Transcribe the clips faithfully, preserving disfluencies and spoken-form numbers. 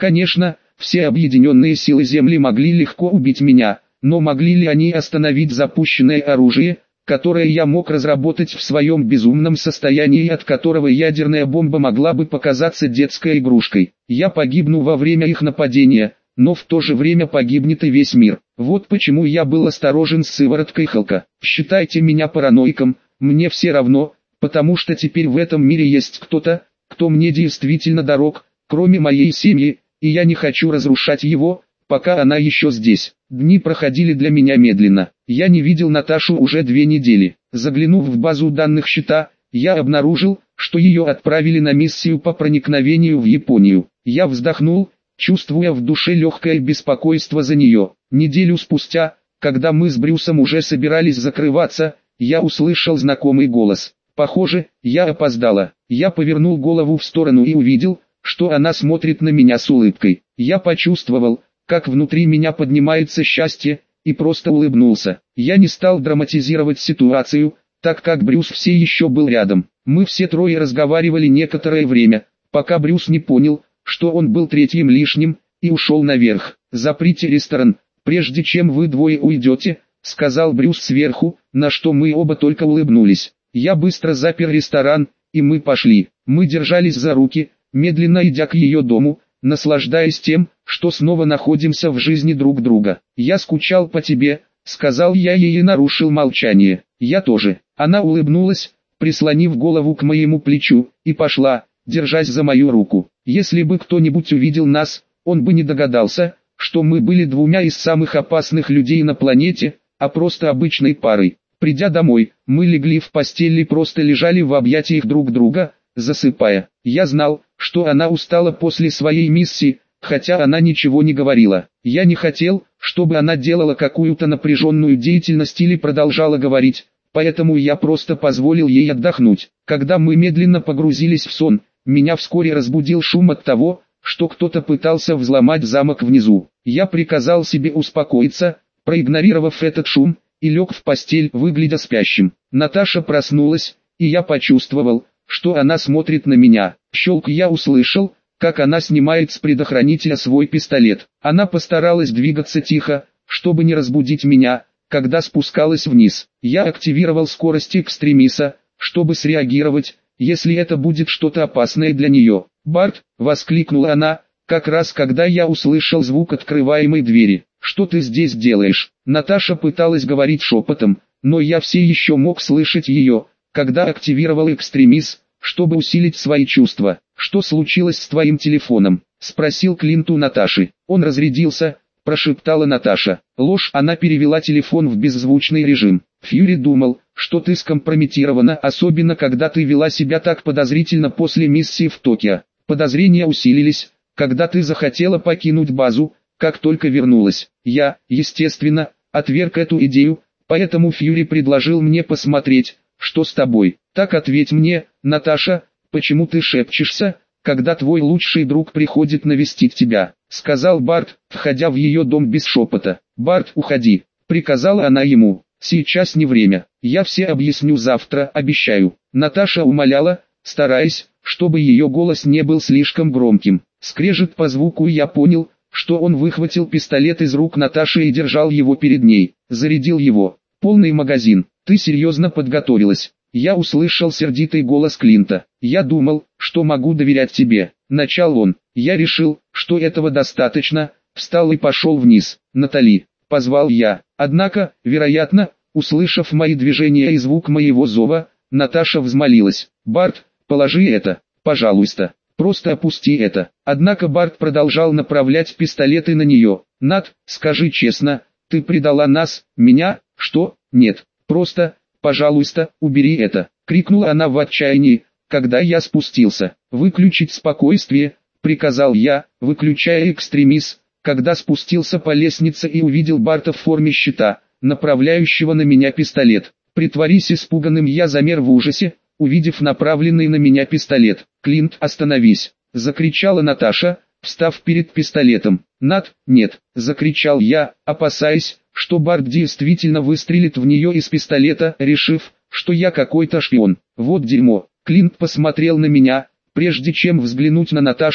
Конечно, все объединенные силы Земли могли легко убить меня, но могли ли они остановить запущенное оружие, которое я мог разработать в своем безумном состоянии и от которого ядерная бомба могла бы показаться детской игрушкой? Я погибну во время их нападения, но в то же время погибнет и весь мир. Вот почему я был осторожен с сывороткой Халка. Считайте меня параноиком, мне все равно, потому что теперь в этом мире есть кто-то, кто мне действительно дорог, кроме моей семьи, и я не хочу разрушать его, пока она еще здесь. Дни проходили для меня медленно. Я не видел Наташу уже две недели. Заглянув в базу данных счета, я обнаружил, что ее отправили на миссию по проникновению в Японию. Я вздохнул, чувствуя в душе легкое беспокойство за нее. Неделю спустя, когда мы с Брюсом уже собирались закрываться, я услышал знакомый голос. Похоже, я опоздала. Я повернул голову в сторону и увидел, что она смотрит на меня с улыбкой. Я почувствовал, как внутри меня поднимается счастье, и просто улыбнулся. Я не стал драматизировать ситуацию, так как Брюс все еще был рядом. Мы все трое разговаривали некоторое время, пока Брюс не понял, что он был третьим лишним, и ушел наверх. «Заприте ресторан, прежде чем вы двое уйдете», — сказал Брюс сверху, на что мы оба только улыбнулись. Я быстро запер ресторан, и мы пошли. Мы держались за руки, медленно идя к ее дому, наслаждаясь тем, что снова находимся в жизни друг друга. «Я скучал по тебе», — сказал я ей и нарушил молчание. «Я тоже». Она улыбнулась, прислонив голову к моему плечу, и пошла, держась за мою руку. Если бы кто-нибудь увидел нас, он бы не догадался, что мы были двумя из самых опасных людей на планете, а просто обычной парой. Придя домой, мы легли в постель и просто лежали в объятиях друг друга, засыпая. Я знал, что она устала после своей миссии, хотя она ничего не говорила. Я не хотел, чтобы она делала какую-то напряженную деятельность или продолжала говорить, поэтому я просто позволил ей отдохнуть. Когда мы медленно погрузились в сон, меня вскоре разбудил шум от того, что кто-то пытался взломать замок внизу. Я приказал себе успокоиться, проигнорировав этот шум, и лег в постель, выглядя спящим. Наташа проснулась, и я почувствовал, что она смотрит на меня. Щелк, я услышал, как она снимает с предохранителя свой пистолет. Она постаралась двигаться тихо, чтобы не разбудить меня, когда спускалась вниз. Я активировал скорость экстремиса, чтобы среагировать, если это будет что-то опасное для нее. «Барт!» — воскликнула она, как раз когда я услышал звук открываемой двери. «Что ты здесь делаешь?» Наташа пыталась говорить шепотом, но я все еще мог слышать ее, когда активировал экстремис, чтобы усилить свои чувства. «Что случилось с твоим телефоном?» — спросил Клинт у Наташи. «Он разрядился», — прошептала Наташа. Ложь. Она перевела телефон в беззвучный режим. «Фьюри думал, что ты скомпрометирована, особенно когда ты вела себя так подозрительно после миссии в Токио. Подозрения усилились, когда ты захотела покинуть базу, как только вернулась. Я, естественно, отверг эту идею, поэтому Фьюри предложил мне посмотреть, что с тобой. Так ответь мне, Наташа, почему ты шепчешься, когда твой лучший друг приходит навестить тебя?» — сказал Барт, входя в ее дом без шепота. «Барт, уходи», — приказала она ему. «Сейчас не время, я все объясню завтра, обещаю». Наташа умоляла, стараясь, чтобы ее голос не был слишком громким. Скрежет по звуку, и я понял, что он выхватил пистолет из рук Наташи и держал его перед ней. Зарядил его. Полный магазин. «Ты серьезно подготовилась?» Я услышал сердитый голос Клинта. «Я думал, что могу доверять тебе», — начал он. Я решил, что этого достаточно, встал и пошел вниз. «Натали», — позвал я. Однако, вероятно, услышав мои движения и звук моего зова, Наташа взмолилась. «Барт, положи это, пожалуйста, просто опусти это». Однако Барт продолжал направлять пистолеты на нее. «Нат, скажи честно, ты предала нас, меня?» «Что? Нет, просто, пожалуйста, убери это», — крикнула она в отчаянии, когда я спустился. «Выключить спокойствие», — приказал я, выключая экстремис, когда спустился по лестнице и увидел Барта в форме щита, направляющего на меня пистолет. «Притворись испуганным», я замер в ужасе, увидев направленный на меня пистолет. «Клинт, остановись», — закричала Наташа, встав перед пистолетом. «Нат, нет», — закричал я, опасаясь, что Барт действительно выстрелит в нее из пистолета, решив, что я какой-то шпион. «Вот дерьмо». Клинт посмотрел на меня, прежде чем взглянуть на Наташу,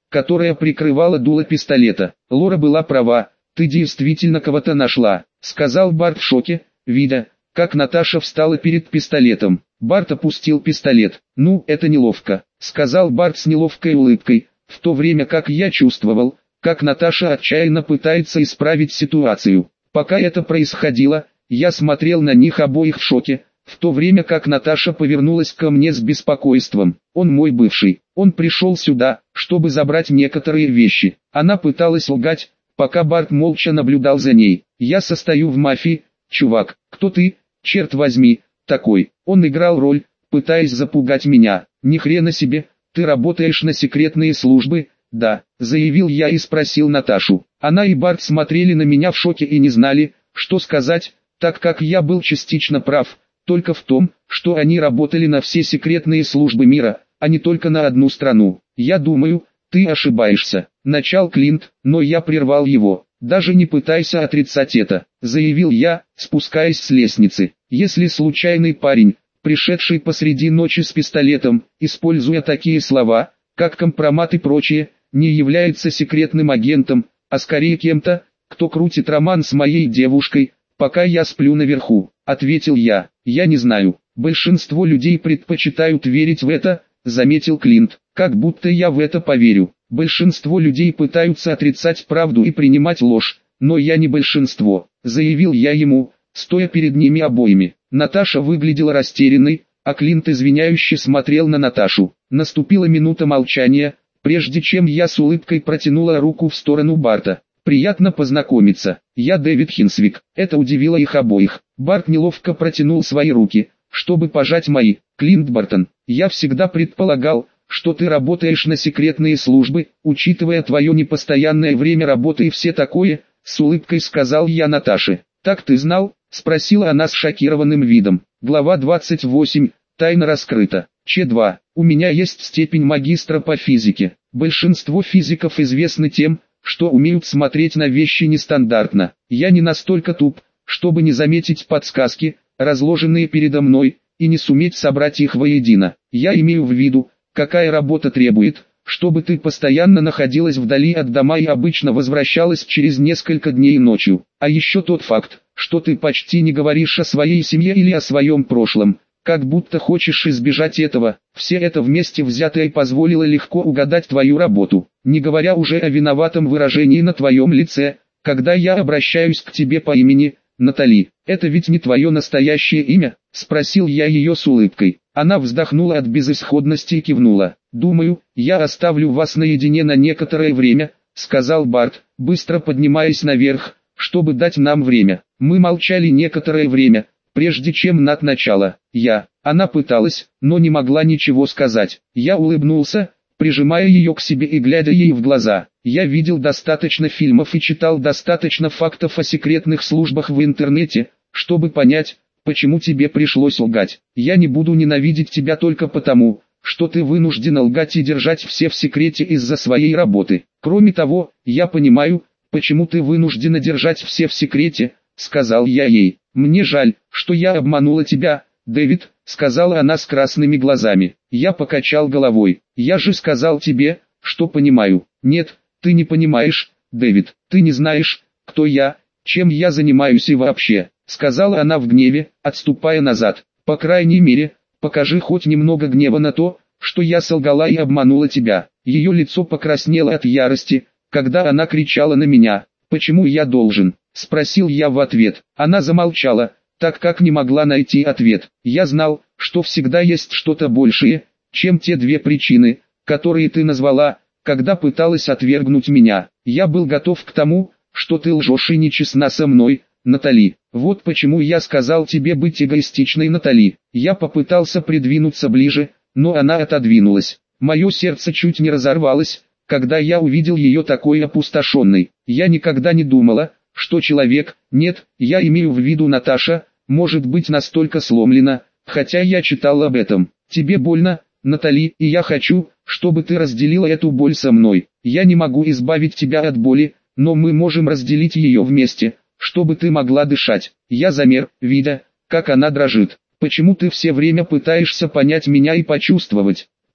которая прикрывала дуло пистолета. Лора была права, ты действительно кого-то нашла, сказал Барт в шоке, видя, как Наташа встала перед пистолетом. Барт опустил пистолет. «Ну, это неловко», — сказал Барт с неловкой улыбкой, в то время как я чувствовал, как Наташа отчаянно пытается исправить ситуацию. Пока это происходило, я смотрел на них обоих в шоке, в то время как Наташа повернулась ко мне с беспокойством. «Он мой бывший, он пришел сюда, чтобы забрать некоторые вещи». Она пыталась лгать, пока Барт молча наблюдал за ней. «Я состою в мафии, чувак, кто ты, черт возьми, такой?» Он играл роль, пытаясь запугать меня. «Ни хрена себе, ты работаешь на секретные службы?» «Да», заявил я и спросил Наташу. Она и Барт смотрели на меня в шоке и не знали, что сказать, так как я был частично прав, только в том, что они работали на все секретные службы мира, а не только на одну страну. «Я думаю, ты ошибаешься», — начал Клинт, но я прервал его. «Даже не пытайся отрицать это», — заявил я, спускаясь с лестницы. «Если случайный парень, пришедший посреди ночи с пистолетом, используя такие слова, как компромат и прочее, не является секретным агентом, а скорее кем-то, кто крутит роман с моей девушкой, пока я сплю наверху», — ответил я. «Я не знаю, большинство людей предпочитают верить в это», — заметил Клинт, «как будто я в это поверю. Большинство людей пытаются отрицать правду и принимать ложь, но я не большинство», — заявил я ему, стоя перед ними обоими. Наташа выглядела растерянной, а Клинт извиняюще смотрел на Наташу. Наступила минута молчания, прежде чем я с улыбкой протянула руку в сторону Барта. «Приятно познакомиться, я Дэвид Хинсвик». Это удивило их обоих. Барт неловко протянул свои руки, чтобы пожать мои. «Клинт Бартон, я всегда предполагал, что ты работаешь на секретные службы, учитывая твое непостоянное время работы и все такое», — с улыбкой сказал я Наташе. «Так ты знал?» — спросила она с шокированным видом. Глава двадцать восемь. Тайна раскрыта. Ч два. У меня есть степень магистра по физике. Большинство физиков известны тем, что умеют смотреть на вещи нестандартно. Я не настолько туп, чтобы не заметить подсказки, разложенные передо мной, и не суметь собрать их воедино. Я имею в виду, какая работа требует, чтобы ты постоянно находилась вдали от дома и обычно возвращалась через несколько дней ночью. А еще тот факт, что ты почти не говоришь о своей семье или о своем прошлом, как будто хочешь избежать этого. Все это вместе взятое позволило легко угадать твою работу, не говоря уже о виноватом выражении на твоем лице, когда я обращаюсь к тебе по имени Натали. «Это ведь не твое настоящее имя?» — спросил я ее с улыбкой. Она вздохнула от безысходности и кивнула. «Думаю, я оставлю вас наедине на некоторое время», — сказал Барт, быстро поднимаясь наверх, чтобы дать нам время. Мы молчали некоторое время, прежде чем Нат начала. Я. Она пыталась, но не могла ничего сказать. Я улыбнулся, прижимая ее к себе и глядя ей в глаза. «Я видел достаточно фильмов и читал достаточно фактов о секретных службах в интернете, чтобы понять, почему тебе пришлось лгать. Я не буду ненавидеть тебя только потому, что ты вынуждена лгать и держать все в секрете из-за своей работы. Кроме того, я понимаю, почему ты вынуждена держать все в секрете», — сказал я ей. «Мне жаль, что я обманула тебя, Дэвид», — сказала она с красными глазами. Я покачал головой. «Я же сказал тебе, что понимаю». «Нет, ты не понимаешь, Дэвид, ты не знаешь, кто я, чем я занимаюсь и вообще», — сказала она в гневе, отступая назад. «По крайней мере, покажи хоть немного гнева на то, что я солгала и обманула тебя». Ее лицо покраснело от ярости, когда она кричала на меня. «Почему я должен?» — спросил я в ответ. Она замолчала, так как не могла найти ответ. Я знал, что всегда есть что-то большее, чем те две причины, которые ты назвала, когда пыталась отвергнуть меня. Я был готов к тому, что ты лжешь и нечестна со мной, Натали. Вот почему я сказал тебе быть эгоистичной, Натали. Я попытался придвинуться ближе, но она отодвинулась. Мое сердце чуть не разорвалось, когда я увидел ее такой опустошенной. Я никогда не думала, что человек, нет, я имею в виду Наташа, может быть настолько сломлена, хотя я читал об этом. Тебе больно, Натали, и я хочу, чтобы ты разделила эту боль со мной. Я не могу избавить тебя от боли, но мы можем разделить ее вместе, чтобы ты могла дышать. Я замер, видя, как она дрожит. Почему ты все время пытаешься понять меня и почувствовать?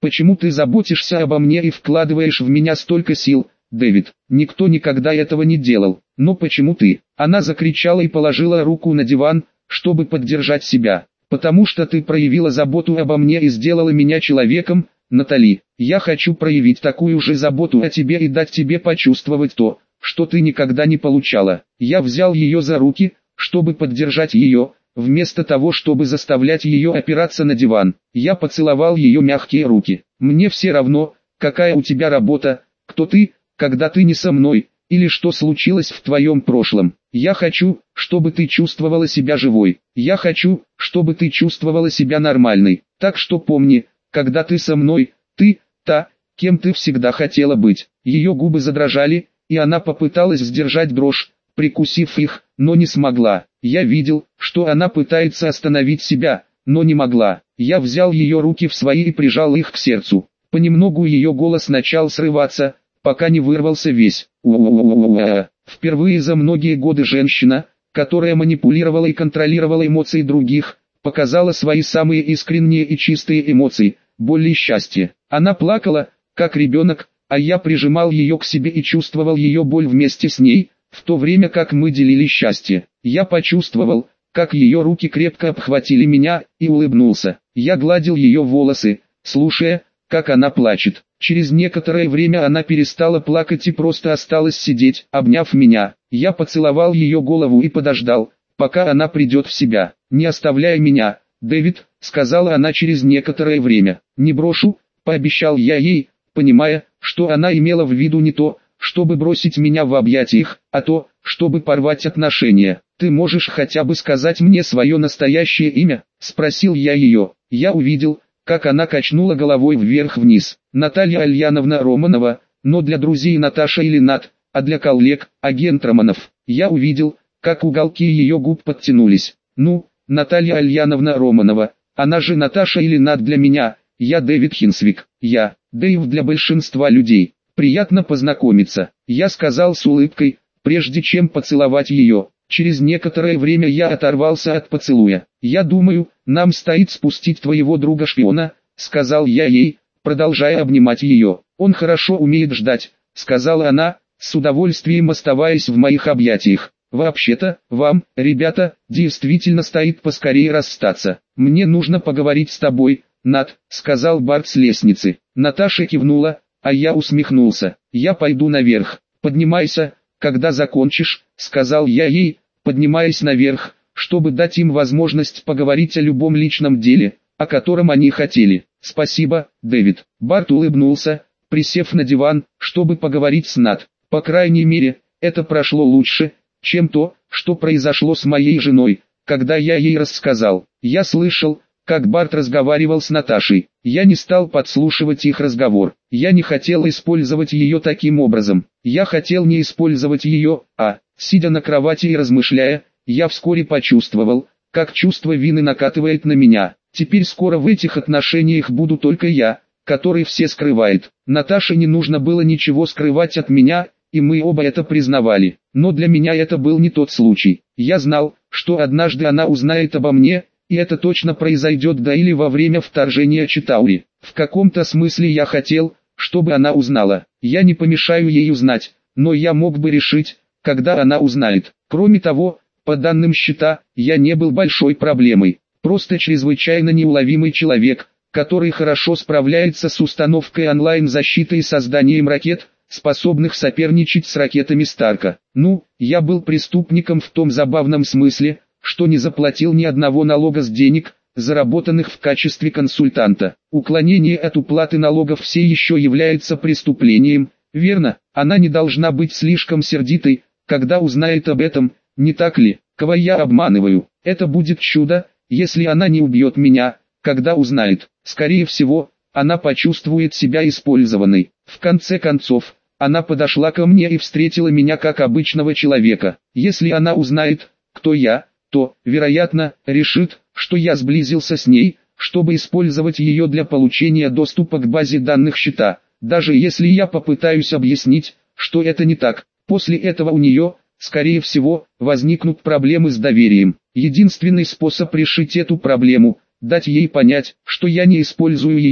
Почему ты заботишься обо мне и вкладываешь в меня столько сил, Дэвид? Никто никогда этого не делал. Но почему ты? Она закричала и положила руку на диван, чтобы поддержать себя. Потому что ты проявила заботу обо мне и сделала меня человеком, Натали. Я хочу проявить такую же заботу о тебе и дать тебе почувствовать то, что ты никогда не получала. Я взял ее за руки, чтобы поддержать ее, вместо того, чтобы заставлять ее опираться на диван. Я поцеловал ее мягкие руки. Мне все равно, какая у тебя работа, кто ты, когда ты не со мной, или что случилось в твоем прошлом. Я хочу, чтобы ты чувствовала себя живой. Я хочу, чтобы ты чувствовала себя нормальной. Так что помни, когда ты со мной, ты, та, кем ты всегда хотела быть. Ее губы задрожали, и она попыталась сдержать дрожь, прикусив их, но не смогла. Я видел, что она пытается остановить себя, но не могла. Я взял ее руки в свои и прижал их к сердцу. Понемногу ее голос начал срываться, пока не вырвался весь. У-у-у-у-у-у. Впервые за многие годы женщина, которая манипулировала и контролировала эмоции других, показала свои самые искренние и чистые эмоции, боль и счастье. Она плакала, как ребенок, а я прижимал ее к себе и чувствовал ее боль вместе с ней, в то время как мы делили счастье. Я почувствовал, как ее руки крепко обхватили меня, и улыбнулся. Я гладил ее волосы, слушая, как она плачет. Через некоторое время она перестала плакать и просто осталась сидеть, обняв меня. Я поцеловал ее голову и подождал, пока она придет в себя. «Не оставляй меня, Дэвид», — сказала она через некоторое время. «Не брошу», — пообещал я ей, понимая, что она имела в виду не то, чтобы бросить меня в объятиях, а то, чтобы порвать отношения. «Ты можешь хотя бы сказать мне свое настоящее имя?» — спросил я ее. Я увидел, как она качнула головой вверх-вниз. «Наталья Альяновна Романова, но для друзей Наташа или Нат, а для коллег — агент Романов». Я увидел, как уголки ее губ подтянулись. «Ну, Наталья Альяновна Романова, она же Наташа или Нат для меня, я Дэвид Хинсвик, я, Дэйв для большинства людей. Приятно познакомиться», — я сказал с улыбкой, прежде чем поцеловать ее. Через некоторое время я оторвался от поцелуя. «Я думаю, нам стоит спустить твоего друга-шпиона», — сказал я ей, продолжая обнимать ее. «Он хорошо умеет ждать», — сказала она, с удовольствием оставаясь в моих объятиях. «Вообще-то, вам, ребята, действительно стоит поскорее расстаться. Мне нужно поговорить с тобой, Нат», — сказал Барт с лестницы. Наташа кивнула, а я усмехнулся. «Я пойду наверх. Поднимайся, когда закончишь», — сказал я ей, поднимаясь наверх, чтобы дать им возможность поговорить о любом личном деле, о котором они хотели. «Спасибо, Дэвид». Барт улыбнулся, присев на диван, чтобы поговорить с Нат. «По крайней мере, это прошло лучше, чем то, что произошло с моей женой, когда я ей рассказал. Я слышал, как Барт разговаривал с Наташей. Я не стал подслушивать их разговор. Я не хотел использовать ее таким образом. Я хотел не использовать ее, а, сидя на кровати и размышляя, я вскоре почувствовал, как чувство вины накатывает на меня. Теперь скоро в этих отношениях буду только я, который все скрывает. Наташе не нужно было ничего скрывать от меня, и мы оба это признавали. Но для меня это был не тот случай. Я знал, что однажды она узнает обо мне, и это точно произойдет до или во время вторжения Читаури. В каком-то смысле я хотел, чтобы она узнала. Я не помешаю ей узнать, но я мог бы решить, когда она узнает. Кроме того, по данным счета, я не был большой проблемой. Просто чрезвычайно неуловимый человек, который хорошо справляется с установкой онлайн-защиты и созданием ракет, способных соперничать с ракетами Старка. Ну, я был преступником в том забавном смысле, что не заплатил ни одного налога с денег, заработанных в качестве консультанта. Уклонение от уплаты налогов все еще является преступлением, верно? Она не должна быть слишком сердитой, когда узнает об этом, не так ли? Кого я обманываю? Это будет чудо, если она не убьет меня, когда узнает. Скорее всего, она почувствует себя использованной. В конце концов, она подошла ко мне и встретила меня как обычного человека. Если она узнает, кто я, то, вероятно, решит, что я сблизился с ней, чтобы использовать ее для получения доступа к базе данных счета. Даже если я попытаюсь объяснить, что это не так, после этого у нее, скорее всего, возникнут проблемы с доверием. Единственный способ решить эту проблему – дать ей понять, что я не использую ее,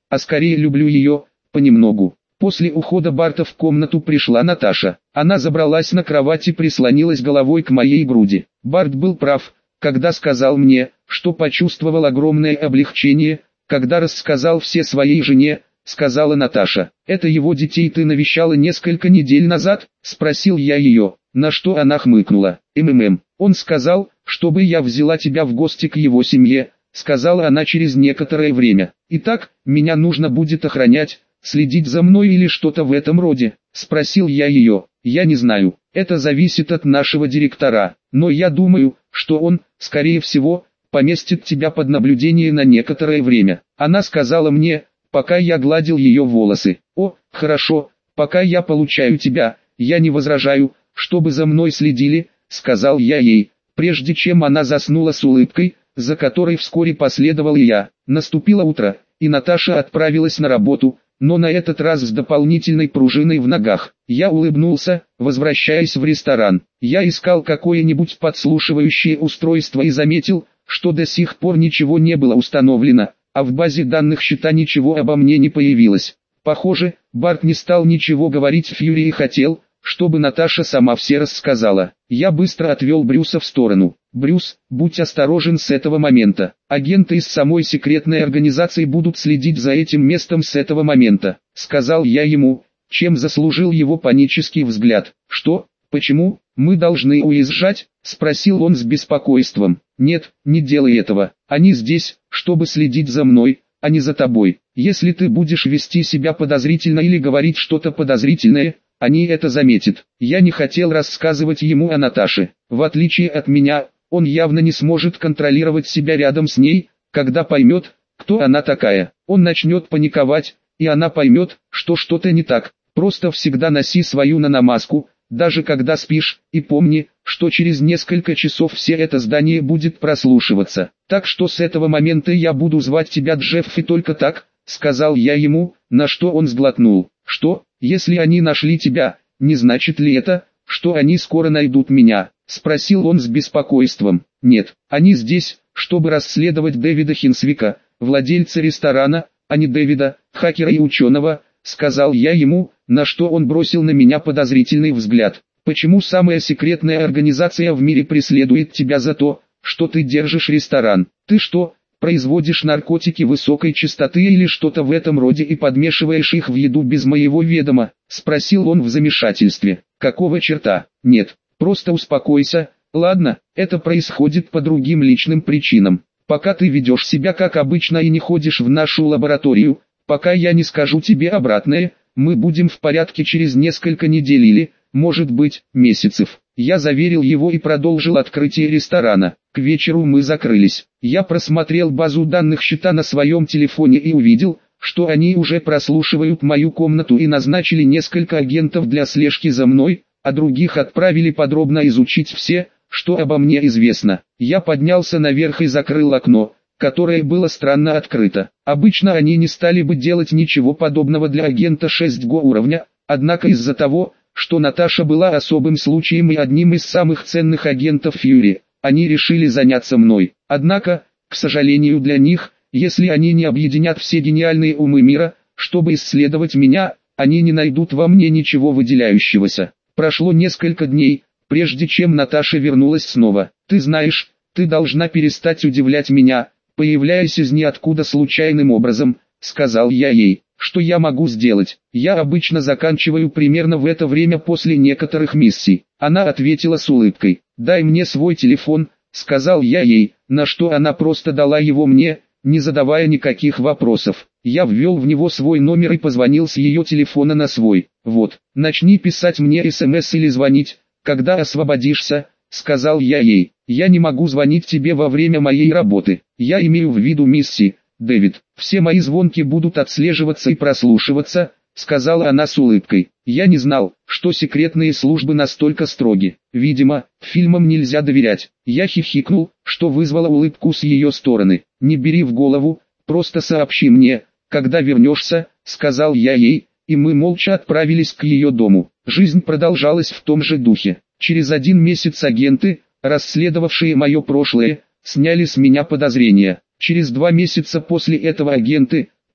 а скорее люблю ее, понемногу. После ухода Барта в комнату пришла Наташа. Она забралась на кровать и прислонилась головой к моей груди. Барт был прав, когда сказал мне, что почувствовал огромное облегчение, когда рассказал все своей жене, сказала Наташа. «Это его детей ты навещала несколько недель назад?» – спросил я ее, на что она хмыкнула. «МММ, он сказал, чтобы я взяла тебя в гости к его семье», – сказала она через некоторое время. «Итак, меня нужно будет охранять, следить за мной или что-то в этом роде?» – спросил я ее. «Я не знаю, это зависит от нашего директора, но я думаю, что он, скорее всего, поместит тебя под наблюдение на некоторое время». Она сказала мне, пока я гладил ее волосы: «О, хорошо, пока я получаю тебя, я не возражаю, чтобы за мной следили», — сказал я ей, прежде чем она заснула с улыбкой, за которой вскоре последовал и я. Наступило утро, и Наташа отправилась на работу, но на этот раз с дополнительной пружиной в ногах. Я улыбнулся, возвращаясь в ресторан. Я искал какое-нибудь подслушивающее устройство и заметил, что до сих пор ничего не было установлено, а в базе данных счета ничего обо мне не появилось. Похоже, Барт не стал ничего говорить Фьюри и хотел, чтобы Наташа сама все рассказала. Я быстро отвел Брюса в сторону. «Брюс, будь осторожен с этого момента. Агенты из самой секретной организации будут следить за этим местом с этого момента», — сказал я ему, чем заслужил его панический взгляд. «Что? Почему? Мы должны уезжать?» — спросил он с беспокойством. «Нет, не делай этого. Они здесь, чтобы следить за мной, а не за тобой. Если ты будешь вести себя подозрительно или говорить что-то подозрительное, они это заметят». Я не хотел рассказывать ему о Наташе. В отличие от меня, он явно не сможет контролировать себя рядом с ней, когда поймет, кто она такая. Он начнет паниковать, и она поймет, что что-то не так. Просто всегда носи свою наномаску, даже когда спишь, и помни, что через несколько часов все это здание будет прослушиваться. «Так что с этого момента я буду звать тебя Джеффи только так», — сказал я ему, на что он сглотнул. «Что, если они нашли тебя, не значит ли это, что они скоро найдут меня?» — спросил он с беспокойством. «Нет, они здесь, чтобы расследовать Дэвида Хинсвика, владельца ресторана, а не Дэвида, хакера и ученого», — сказал я ему, на что он бросил на меня подозрительный взгляд. «Почему самая секретная организация в мире преследует тебя за то, что ты держишь ресторан? Ты что, производишь наркотики высокой частоты или что-то в этом роде и подмешиваешь их в еду без моего ведома?» — спросил он в замешательстве. «Какого черта? Нет, просто успокойся, ладно, это происходит по другим личным причинам. Пока ты ведешь себя как обычно и не ходишь в нашу лабораторию, пока я не скажу тебе обратное, мы будем в порядке через несколько недель или, может быть, месяцев». Я заверил его и продолжил открытие ресторана. К вечеру мы закрылись. Я просмотрел базу данных счета на своем телефоне и увидел, что они уже прослушивают мою комнату и назначили несколько агентов для слежки за мной, а других отправили подробно изучить все, что обо мне известно. Я поднялся наверх и закрыл окно, которое было странно открыто. Обычно они не стали бы делать ничего подобного для агента шесть го уровня, однако из-за того, что Наташа была особым случаем и одним из самых ценных агентов Фьюри, они решили заняться мной. Однако, к сожалению для них, если они не объединят все гениальные умы мира, чтобы исследовать меня, они не найдут во мне ничего выделяющегося. Прошло несколько дней, прежде чем Наташа вернулась снова. «Ты знаешь, ты должна перестать удивлять меня, появляясь из ниоткуда случайным образом», — сказал я ей. «Что я могу сделать? Я обычно заканчиваю примерно в это время после некоторых миссий». Она ответила с улыбкой. «Дай мне свой телефон», — сказал я ей, на что она просто дала его мне, не задавая никаких вопросов. Я ввел в него свой номер и позвонил с ее телефона на свой. «Вот, начни писать мне смс или звонить, когда освободишься», — сказал я ей. «Я не могу звонить тебе во время моей работы. Я имею в виду миссии, Дэвид. Все мои звонки будут отслеживаться и прослушиваться», — сказала она с улыбкой. Я не знал, что секретные службы настолько строги. Видимо, фильмам нельзя доверять. Я хихикнул, что вызвало улыбку с ее стороны. «Не бери в голову, просто сообщи мне, когда вернешься», — сказал я ей, и мы молча отправились к ее дому. Жизнь продолжалась в том же духе. Через один месяц агенты, расследовавшие мое прошлое, сняли с меня подозрения. Через два месяца после этого агенты,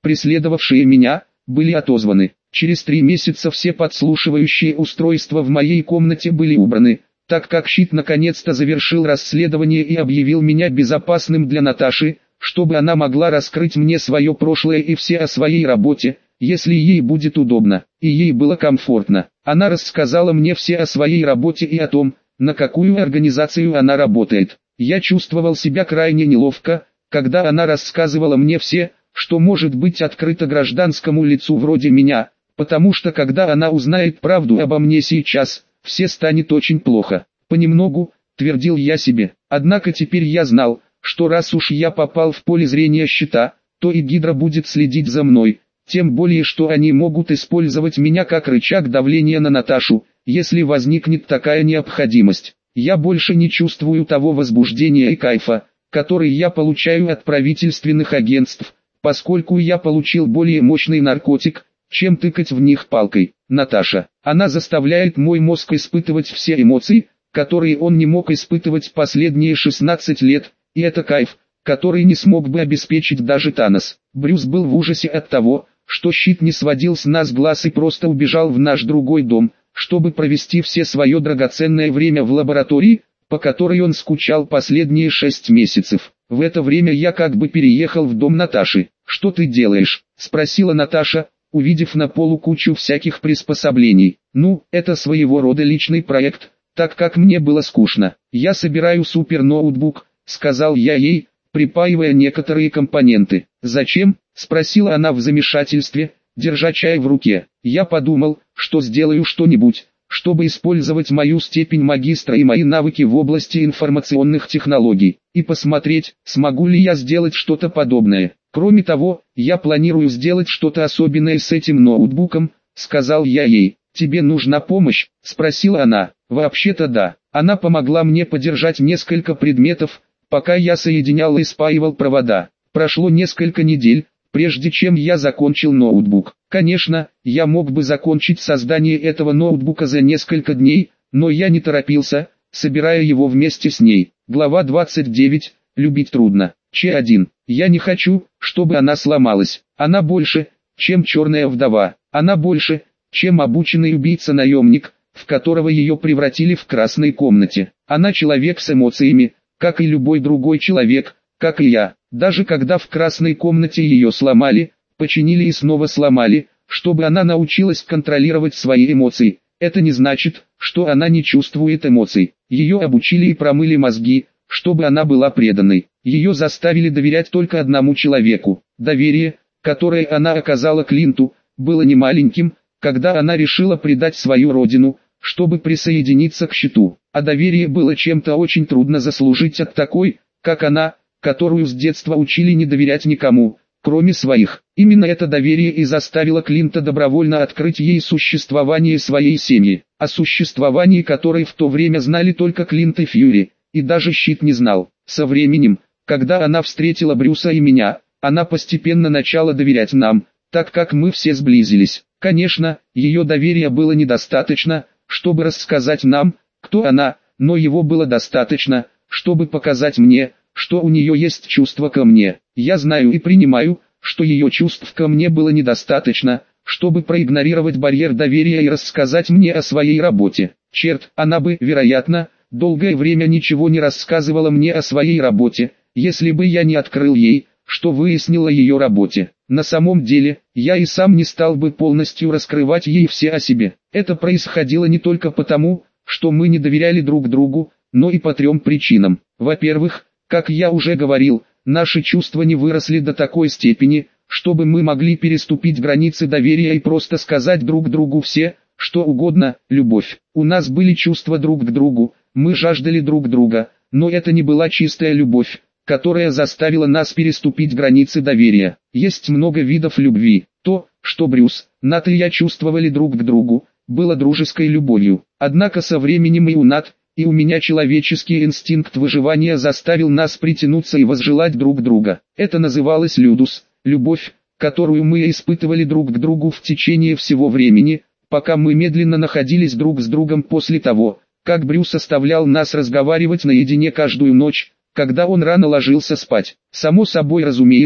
преследовавшие меня, были отозваны. Через три месяца все подслушивающие устройства в моей комнате были убраны, так как щит наконец-то завершил расследование и объявил меня безопасным для Наташи, чтобы она могла раскрыть мне свое прошлое и все о своей работе, если ей будет удобно, и ей было комфортно. Она рассказала мне все о своей работе и о том, на какую организацию она работает. Я чувствовал себя крайне неловко, когда она рассказывала мне все, что может быть открыто гражданскому лицу вроде меня, потому что когда она узнает правду обо мне сейчас, все станет очень плохо. Понемногу, твердил я себе, однако теперь я знал, что раз уж я попал в поле зрения щита, то и Гидра будет следить за мной, тем более что они могут использовать меня как рычаг давления на Наташу, если возникнет такая необходимость. Я больше не чувствую того возбуждения и кайфа, который я получаю от правительственных агентств, поскольку я получил более мощный наркотик, чем тыкать в них палкой. Наташа, она заставляет мой мозг испытывать все эмоции, которые он не мог испытывать последние шестнадцать лет, и это кайф, который не смог бы обеспечить даже Танос. Брюс был в ужасе от того, что щит не сводил с нас глаз и просто убежал в наш другой дом, чтобы провести все свое драгоценное время в лаборатории, по которой он скучал последние шесть месяцев. В это время я как бы переехал в дом Наташи. «Что ты делаешь?» – спросила Наташа, увидев на полу кучу всяких приспособлений. «Ну, это своего рода личный проект, так как мне было скучно. Я собираю суперноутбук», — сказал я ей, припаивая некоторые компоненты. «Зачем?» — спросила она в замешательстве, держа чай в руке. Я подумал, что сделаю что-нибудь, чтобы использовать мою степень магистра и мои навыки в области информационных технологий, и посмотреть, смогу ли я сделать что-то подобное. Кроме того, я планирую сделать что-то особенное с этим ноутбуком, сказал я ей. «Тебе нужна помощь?» — спросила она. «Вообще-то да». Она помогла мне подержать несколько предметов, пока я соединял и спаивал провода. Прошло несколько недель, прежде чем я закончил ноутбук. Конечно, я мог бы закончить создание этого ноутбука за несколько дней, но я не торопился, собирая его вместе с ней. Глава двадцать девять. Любить трудно. Ч один. Я не хочу, чтобы она сломалась. Она больше, чем черная вдова. Она больше, чем обученный убийца-наемник, в которого ее превратили в красной комнате. Она человек с эмоциями, как и любой другой человек, как и я. Даже когда в красной комнате ее сломали, починили и снова сломали, чтобы она научилась контролировать свои эмоции. Это не значит, что она не чувствует эмоций. Ее обучили и промыли мозги, чтобы она была преданной. Ее заставили доверять только одному человеку. Доверие, которое она оказала Клинту, было немаленьким, когда она решила предать свою родину, чтобы присоединиться к щиту. А доверие было чем-то очень трудно заслужить от такой, как она, которую с детства учили не доверять никому, кроме своих. Именно это доверие и заставило Клинта добровольно открыть ей существование своей семьи, о существовании которой в то время знали только Клинт и Фьюри, и даже щит не знал. Со временем, когда она встретила Брюса и меня, она постепенно начала доверять нам, так как мы все сблизились. Конечно, ее доверия было недостаточно, чтобы рассказать нам, кто она, но его было достаточно, чтобы показать мне, что у нее есть чувство ко мне. Я знаю и принимаю, что ее чувств ко мне было недостаточно, чтобы проигнорировать барьер доверия и рассказать мне о своей работе. Черт, она бы, вероятно, долгое время ничего не рассказывала мне о своей работе, если бы я не открыл ей, что выяснила ее работе. На самом деле, я и сам не стал бы полностью раскрывать ей все о себе. Это происходило не только потому, что мы не доверяли друг другу, но и по трем причинам. Во-первых, как я уже говорил, наши чувства не выросли до такой степени, чтобы мы могли переступить границы доверия и просто сказать друг другу все, что угодно. Любовь. У нас были чувства друг к другу, мы жаждали друг друга, но это не была чистая любовь, которая заставила нас переступить границы доверия. Есть много видов любви. То, что Брюс, Нат и я чувствовали друг к другу, было дружеской любовью. Однако со временем и у Нат, и у меня человеческий инстинкт выживания заставил нас притянуться и возжелать друг друга. Это называлось Людус, любовь, которую мы испытывали друг к другу в течение всего времени, пока мы медленно находились друг с другом после того, как Брюс оставлял нас разговаривать наедине каждую ночь, когда он рано ложился спать. Само собой разумеется,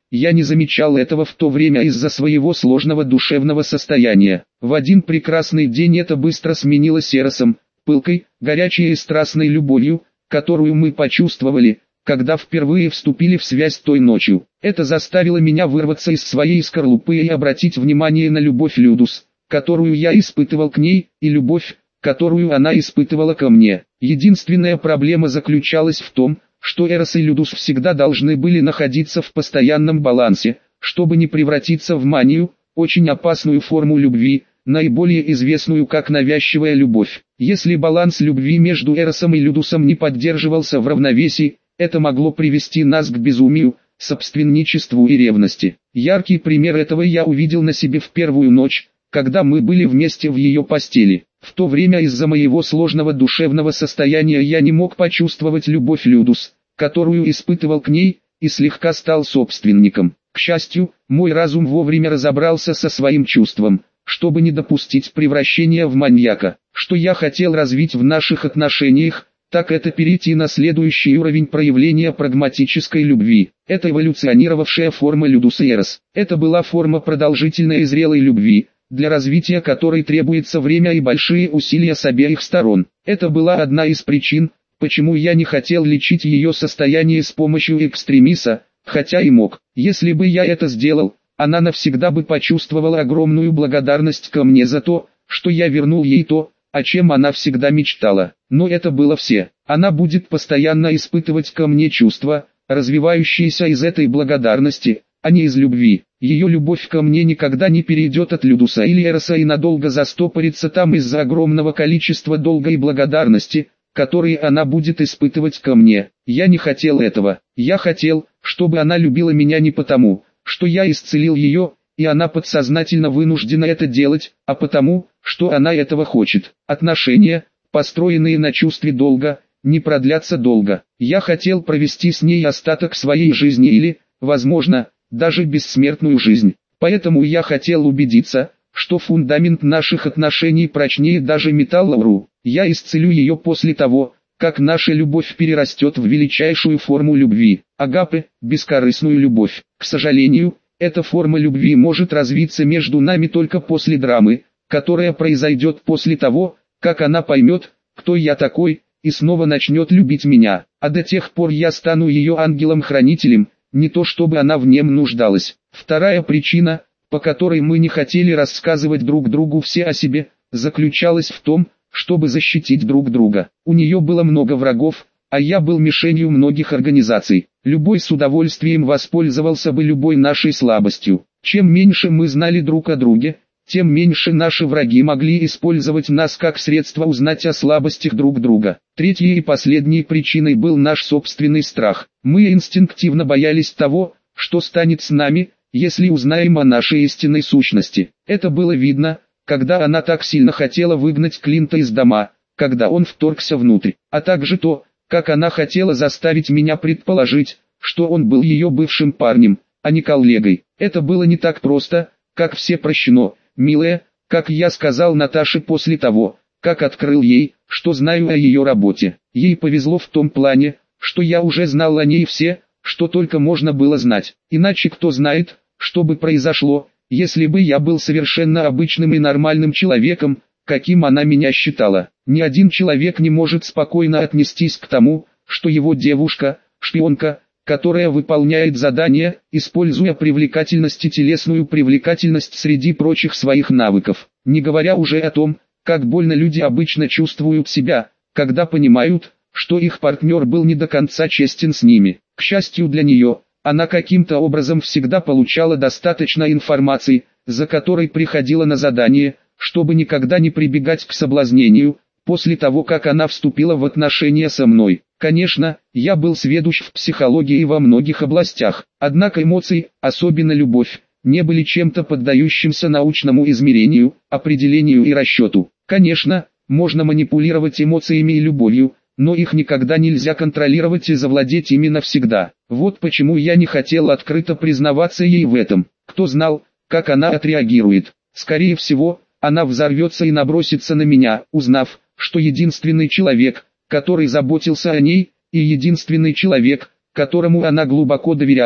я не замечал этого в то время из-за своего сложного душевного состояния. В один прекрасный день это быстро сменилось эросом, пылкой, горячей и страстной любовью, которую мы почувствовали, когда впервые вступили в связь той ночью. Это заставило меня вырваться из своей скорлупы и обратить внимание на любовь Людус, которую я испытывал к ней, и любовь, которую она испытывала ко мне. Единственная проблема заключалась в том, что Эрос и Людус всегда должны были находиться в постоянном балансе, чтобы не превратиться в манию, очень опасную форму любви, наиболее известную как навязчивая любовь. Если баланс любви между Эросом и Людусом не поддерживался в равновесии, это могло привести нас к безумию, собственничеству и ревности. Яркий пример этого я увидел на себе в первую ночь, когда мы были вместе в ее постели. В то время из-за моего сложного душевного состояния я не мог почувствовать любовь Людус, которую испытывал к ней, и слегка стал собственником. К счастью, мой разум вовремя разобрался со своим чувством, чтобы не допустить превращения в маньяка. Что я хотел развить в наших отношениях, так это перейти на следующий уровень проявления прагматической любви. Это эволюционировавшая форма Людус и Эрос. Это была форма продолжительной и зрелой любви, для развития которой требуется время и большие усилия с обеих сторон. Это была одна из причин, почему я не хотел лечить ее состояние с помощью экстремиса, хотя и мог. Если бы я это сделал, она навсегда бы почувствовала огромную благодарность ко мне за то, что я вернул ей то, о чем она всегда мечтала. Но это было все. Она будет постоянно испытывать ко мне чувства, развивающиеся из этой благодарности, а не из любви. Ее любовь ко мне никогда не перейдет от Людуса или Эроса и надолго застопорится там из-за огромного количества долга и благодарности, которые она будет испытывать ко мне. Я не хотел этого. Я хотел, чтобы она любила меня не потому, что я исцелил ее, и она подсознательно вынуждена это делать, а потому, что она этого хочет. Отношения, построенные на чувстве долга, не продлятся долго. Я хотел провести с ней остаток своей жизни или, возможно, даже бессмертную жизнь. Поэтому я хотел убедиться, что фундамент наших отношений прочнее даже металла РУ. Я исцелю ее после того, как наша любовь перерастет в величайшую форму любви, агапе, бескорыстную любовь. К сожалению, эта форма любви может развиться между нами только после драмы, которая произойдет после того, как она поймет, кто я такой, и снова начнет любить меня. А до тех пор я стану ее ангелом-хранителем, не то чтобы она в нем нуждалась. Вторая причина, по которой мы не хотели рассказывать друг другу все о себе, заключалась в том, чтобы защитить друг друга. У нее было много врагов, а я был мишенью многих организаций. Любой с удовольствием воспользовался бы любой нашей слабостью. Чем меньше мы знали друг о друге, тем меньше наши враги могли использовать нас как средство узнать о слабостях друг друга. Третьей и последней причиной был наш собственный страх. Мы инстинктивно боялись того, что станет с нами, если узнаем о нашей истинной сущности. Это было видно, когда она так сильно хотела выгнать Клинта из дома, когда он вторгся внутрь, а также то, как она хотела заставить меня предположить, что он был ее бывшим парнем, а не коллегой. Это было не так просто, как все прощено, милая, как я сказал Наташе после того, как открыл ей, что знаю о ее работе. Ей повезло в том плане, что я уже знал о ней все, что только можно было знать. Иначе кто знает, что бы произошло, если бы я был совершенно обычным и нормальным человеком, каким она меня считала. Ни один человек не может спокойно отнестись к тому, что его девушка, шпионка, которая выполняет задания, используя привлекательность и телесную привлекательность среди прочих своих навыков. Не говоря уже о том, как больно люди обычно чувствуют себя, когда понимают, что их партнер был не до конца честен с ними. К счастью для нее, она каким-то образом всегда получала достаточно информации, за которой приходила на задание, чтобы никогда не прибегать к соблазнению, после того как она вступила в отношения со мной. Конечно, я был сведущ в психологии во многих областях, однако эмоции, особенно любовь, не были чем-то поддающимся научному измерению, определению и расчету. Конечно, можно манипулировать эмоциями и любовью, но их никогда нельзя контролировать и завладеть ими навсегда. Вот почему я не хотел открыто признаваться ей в этом. Кто знал, как она отреагирует. Скорее всего, она взорвется и набросится на меня, узнав, что единственный человек, который заботился о ней, и единственный человек, которому она глубоко доверяла,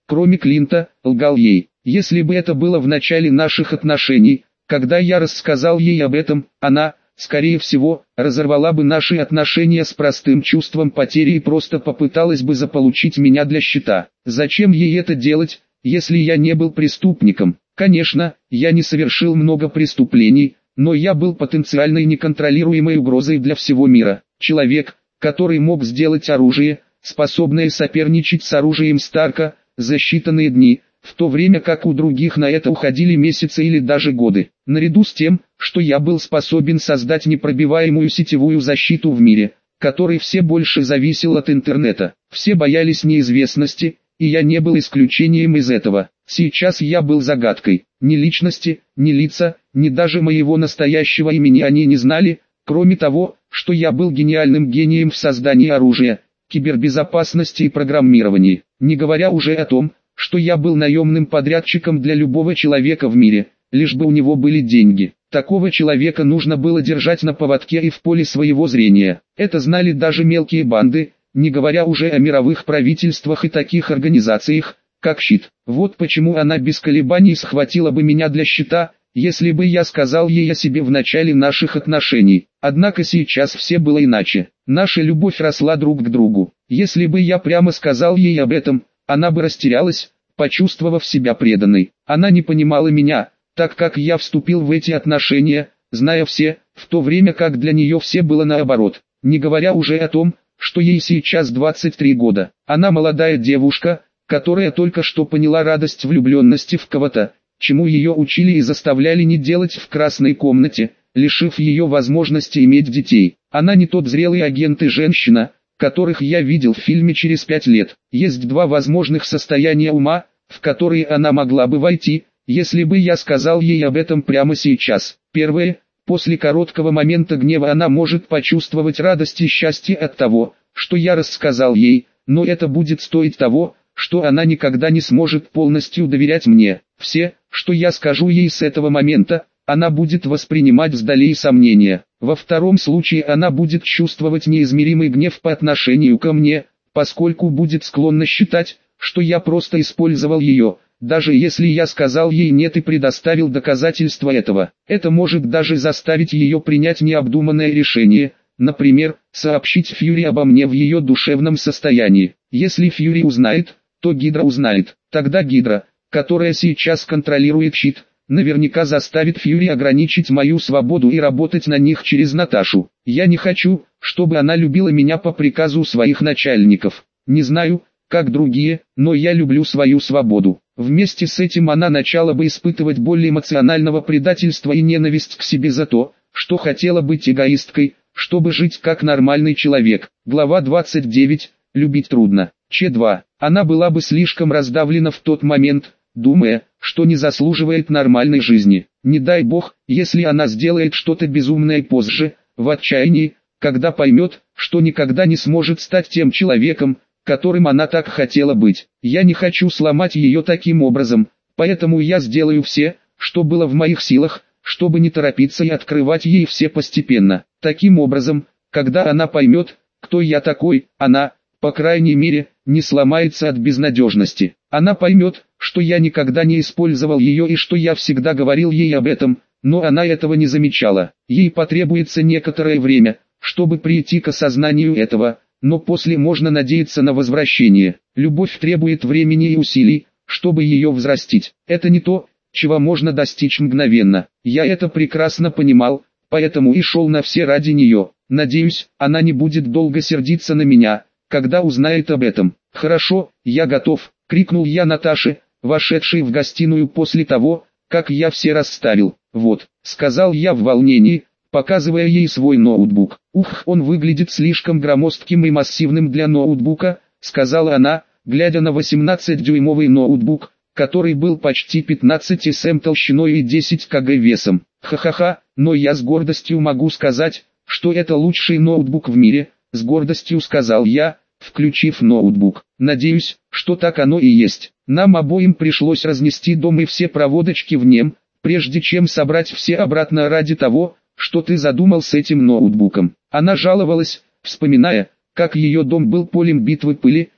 кроме Клинта, лгал ей. Если бы это было в начале наших отношений, когда я рассказал ей об этом, она, скорее всего, разорвала бы наши отношения с простым чувством потери и просто попыталась бы заполучить меня для счета. Зачем ей это делать, если я не был преступником? Конечно, я не совершил много преступлений, но я был потенциальной неконтролируемой угрозой для всего мира. Человек, который мог сделать оружие, способное соперничать с оружием Старка, за считанные дни, в то время как у других на это уходили месяцы или даже годы. Наряду с тем, что я был способен создать непробиваемую сетевую защиту в мире, который все больше зависел от интернета. Все боялись неизвестности, и я не был исключением из этого. Сейчас я был загадкой. Ни личности, ни лица, ни даже моего настоящего имени они не знали, кроме того, что я был гениальным гением в создании оружия, кибербезопасности и программировании. Не говоря уже о том, что я был наемным подрядчиком для любого человека в мире, лишь бы у него были деньги. Такого человека нужно было держать на поводке и в поле своего зрения. Это знали даже мелкие банды, не говоря уже о мировых правительствах и таких организациях, как Щит. Вот почему она без колебаний схватила бы меня для счета, если бы я сказал ей о себе в начале наших отношений. Однако сейчас все было иначе. Наша любовь росла друг к другу. Если бы я прямо сказал ей об этом, она бы растерялась, почувствовав себя преданной. Она не понимала меня, так как я вступил в эти отношения, зная все, в то время как для нее все было наоборот. Не говоря уже о том, что ей сейчас двадцать три года. Она молодая девушка, которая только что поняла радость влюбленности в кого-то, чему ее учили и заставляли не делать в красной комнате, лишив ее возможности иметь детей. Она не тот зрелый агент и женщина, которых я видел в фильме «Через пять лет». Есть два возможных состояния ума, в которые она могла бы войти, если бы я сказал ей об этом прямо сейчас. Первое, после короткого момента гнева она может почувствовать радость и счастье от того, что я рассказал ей, но это будет стоить того, что она никогда не сможет полностью доверять мне. Все, что я скажу ей с этого момента, она будет воспринимать с долей сомнения. Во втором случае она будет чувствовать неизмеримый гнев по отношению ко мне, поскольку будет склонна считать, что я просто использовал ее, даже если я сказал ей нет и предоставил доказательства этого. Это может даже заставить ее принять необдуманное решение, например, сообщить Фьюри обо мне в ее душевном состоянии. Если Фьюри узнает, то Гидра узнает. Тогда Гидра, которая сейчас контролирует Щит, наверняка заставит Фьюри ограничить мою свободу и работать на них через Наташу. Я не хочу, чтобы она любила меня по приказу своих начальников. Не знаю, как другие, но я люблю свою свободу. Вместе с этим она начала бы испытывать боль эмоционального предательства и ненависть к себе за то, что хотела быть эгоисткой, чтобы жить как нормальный человек. Глава двадцать девять. Любить трудно. Ч два. Она была бы слишком раздавлена в тот момент, думая, что не заслуживает нормальной жизни. Не дай бог, если она сделает что-то безумное позже, в отчаянии, когда поймет, что никогда не сможет стать тем человеком, которым она так хотела быть. Я не хочу сломать ее таким образом, поэтому я сделаю все, что было в моих силах, чтобы не торопиться и открывать ей все постепенно. Таким образом, когда она поймет, кто я такой, она, по крайней мере, не сломается от безнадежности. Она поймет, что я никогда не использовал ее и что я всегда говорил ей об этом, но она этого не замечала. Ей потребуется некоторое время, чтобы прийти к осознанию этого, но после можно надеяться на возвращение. Любовь требует времени и усилий, чтобы ее взрастить. Это не то, чего можно достичь мгновенно. Я это прекрасно понимал, поэтому и шел на все ради нее. Надеюсь, она не будет долго сердиться на меня, когда узнает об этом. «Хорошо, я готов», — крикнул я Наташе, вошедшей в гостиную после того, как я все расставил. «Вот», — сказал я в волнении, показывая ей свой ноутбук. «Ух, он выглядит слишком громоздким и массивным для ноутбука», — сказала она, глядя на восемнадцатидюймовый ноутбук, который был почти пятнадцать сантиметров толщиной и десять килограмм весом. «Ха-ха-ха, но я с гордостью могу сказать, что это лучший ноутбук в мире», — с гордостью сказал я, включив ноутбук. «Надеюсь, что так оно и есть. Нам обоим пришлось разнести дом и все проводочки в нем, прежде чем собрать все обратно ради того, что ты задумал с этим ноутбуком». Она жаловалась, вспоминая, как ее дом был полем битвы пыли,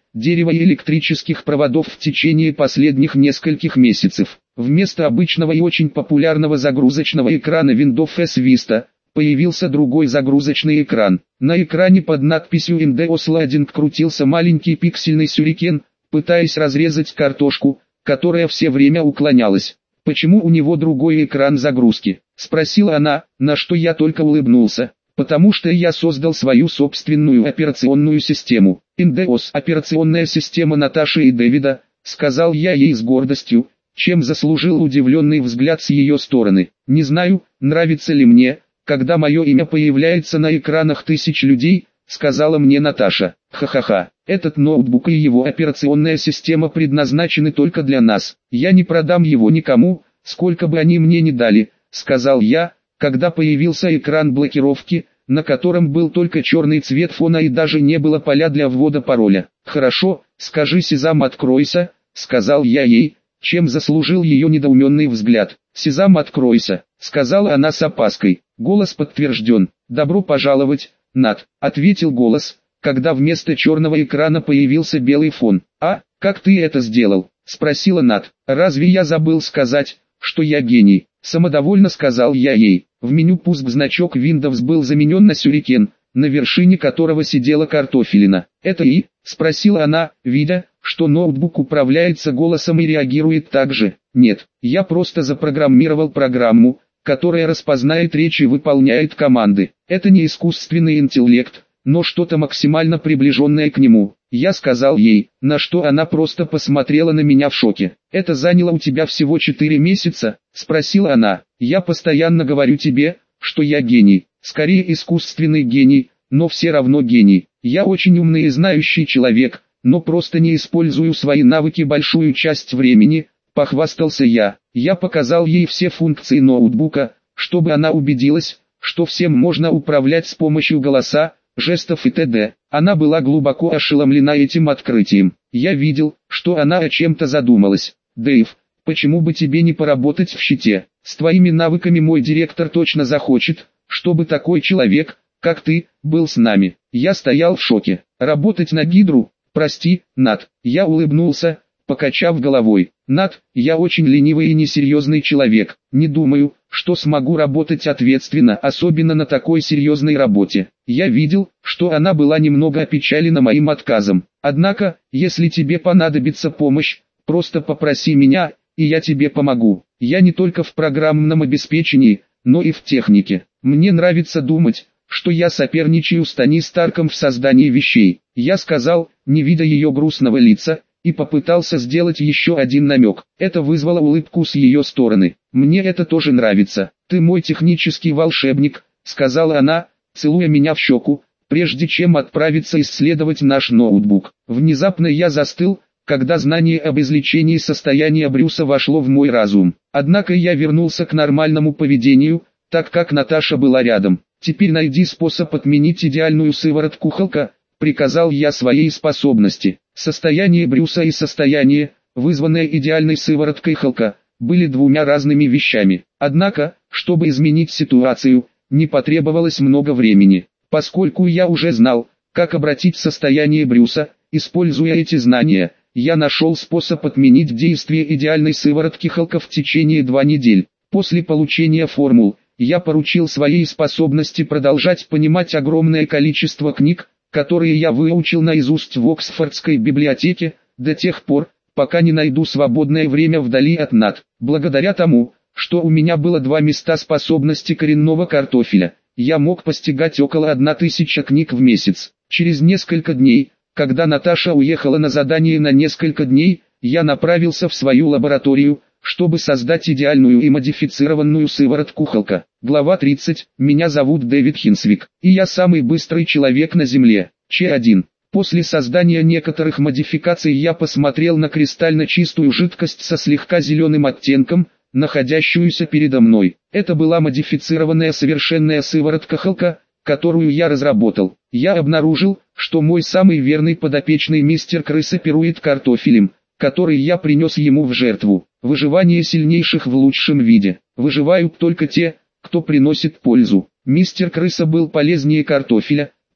дерева и электрических проводов в течение последних нескольких месяцев. Вместо обычного и очень популярного загрузочного экрана Windows эс Vista, появился другой загрузочный экран. На экране под надписью Windows Loading крутился маленький пиксельный сюрикен, пытаясь разрезать картошку, которая все время уклонялась. «Почему у него другой экран загрузки?» – спросила она, на что я только улыбнулся. «Потому что я создал свою собственную операционную систему. Windows – операционная система Наташи и Дэвида», – сказал я ей с гордостью, чем заслужил удивленный взгляд с ее стороны. «Не знаю, нравится ли мне, когда мое имя появляется на экранах тысяч людей», — сказала мне Наташа. «Ха-ха-ха, этот ноутбук и его операционная система предназначены только для нас. Я не продам его никому, сколько бы они мне ни дали», — сказал я, когда появился экран блокировки, на котором был только черный цвет фона и даже не было поля для ввода пароля. «Хорошо, скажи, Сезам, откройся», — сказал я ей, чем заслужил ее недоуменный взгляд. «Сезам, откройся», — сказала она с опаской. «Голос подтвержден. Добро пожаловать, Нат», — ответил голос, когда вместо черного экрана появился белый фон. «А, как ты это сделал?» — спросила Нат. «Разве я забыл сказать, что я гений?» — самодовольно сказал я ей. В меню пуск значок Windows был заменен на сюрикен, на вершине которого сидела картофелина. «Это и?» — спросила она, видя, что ноутбук управляется голосом и реагирует так же. «Нет, я просто запрограммировал программу, которая распознает речь и выполняет команды. Это не искусственный интеллект, но что-то максимально приближенное к нему», — я сказал ей, на что она просто посмотрела на меня в шоке. «Это заняло у тебя всего четыре месяца?» — спросила она. «Я постоянно говорю тебе, что я гений, скорее искусственный гений, но все равно гений. Я очень умный и знающий человек, но просто не использую свои навыки большую часть времени», — похвастался я. Я показал ей все функции ноутбука, чтобы она убедилась, что всем можно управлять с помощью голоса, жестов и т.д. Она была глубоко ошеломлена этим открытием. Я видел, что она о чем-то задумалась. «Дэйв, почему бы тебе не поработать в щите? С твоими навыками мой директор точно захочет, чтобы такой человек, как ты, был с нами». Я стоял в шоке. «Работать на Гидру? Прости, Нат». Я улыбнулся, покачав головой. «Нат, я очень ленивый и несерьезный человек. Не думаю, что смогу работать ответственно, особенно на такой серьезной работе». Я видел, что она была немного опечалена моим отказом. «Однако, если тебе понадобится помощь, просто попроси меня, и я тебе помогу. Я не только в программном обеспечении, но и в технике. Мне нравится думать, что я соперничаю с Тони Старком в создании вещей», я сказал, не видя ее грустного лица, и попытался сделать еще один намек. Это вызвало улыбку с ее стороны. «Мне это тоже нравится. Ты мой технический волшебник», — сказала она, целуя меня в щеку, прежде чем отправиться исследовать наш ноутбук. Внезапно я застыл, когда знание об излечении состояния Брюса вошло в мой разум. Однако я вернулся к нормальному поведению, так как Наташа была рядом. «Теперь найди способ отменить идеальную сыворотку Халка», — приказал я своей способности. Состояние Брюса и состояние, вызванное идеальной сывороткой Халка, были двумя разными вещами. Однако, чтобы изменить ситуацию, не потребовалось много времени. Поскольку я уже знал, как обратить состояние Брюса, используя эти знания, я нашел способ отменить действие идеальной сыворотки Халка в течение двух недель. После получения формул, я поручил своей способности продолжать понимать огромное количество книг, которые я выучил наизусть в Оксфордской библиотеке, до тех пор, пока не найду свободное время вдали от Нат. Благодаря тому, что у меня было два места способности коренного картофеля, я мог постигать около одна тысяча книг в месяц. Через несколько дней, когда Наташа уехала на задание на несколько дней, я направился в свою лабораторию, чтобы создать идеальную и модифицированную сыворотку Халка. Глава тридцать. Меня зовут Дэвид Хинсвик, и я самый быстрый человек на Земле. Ч один. После создания некоторых модификаций я посмотрел на кристально чистую жидкость со слегка зеленым оттенком, находящуюся передо мной. Это была модифицированная совершенная сыворотка Халка, которую я разработал. Я обнаружил, что мой самый верный подопечный мистер Крыс оперует картофелем, который я принес ему в жертву. Выживание сильнейших в лучшем виде. Выживают только те, кто приносит пользу. Мистер Крыса был полезнее картофеля,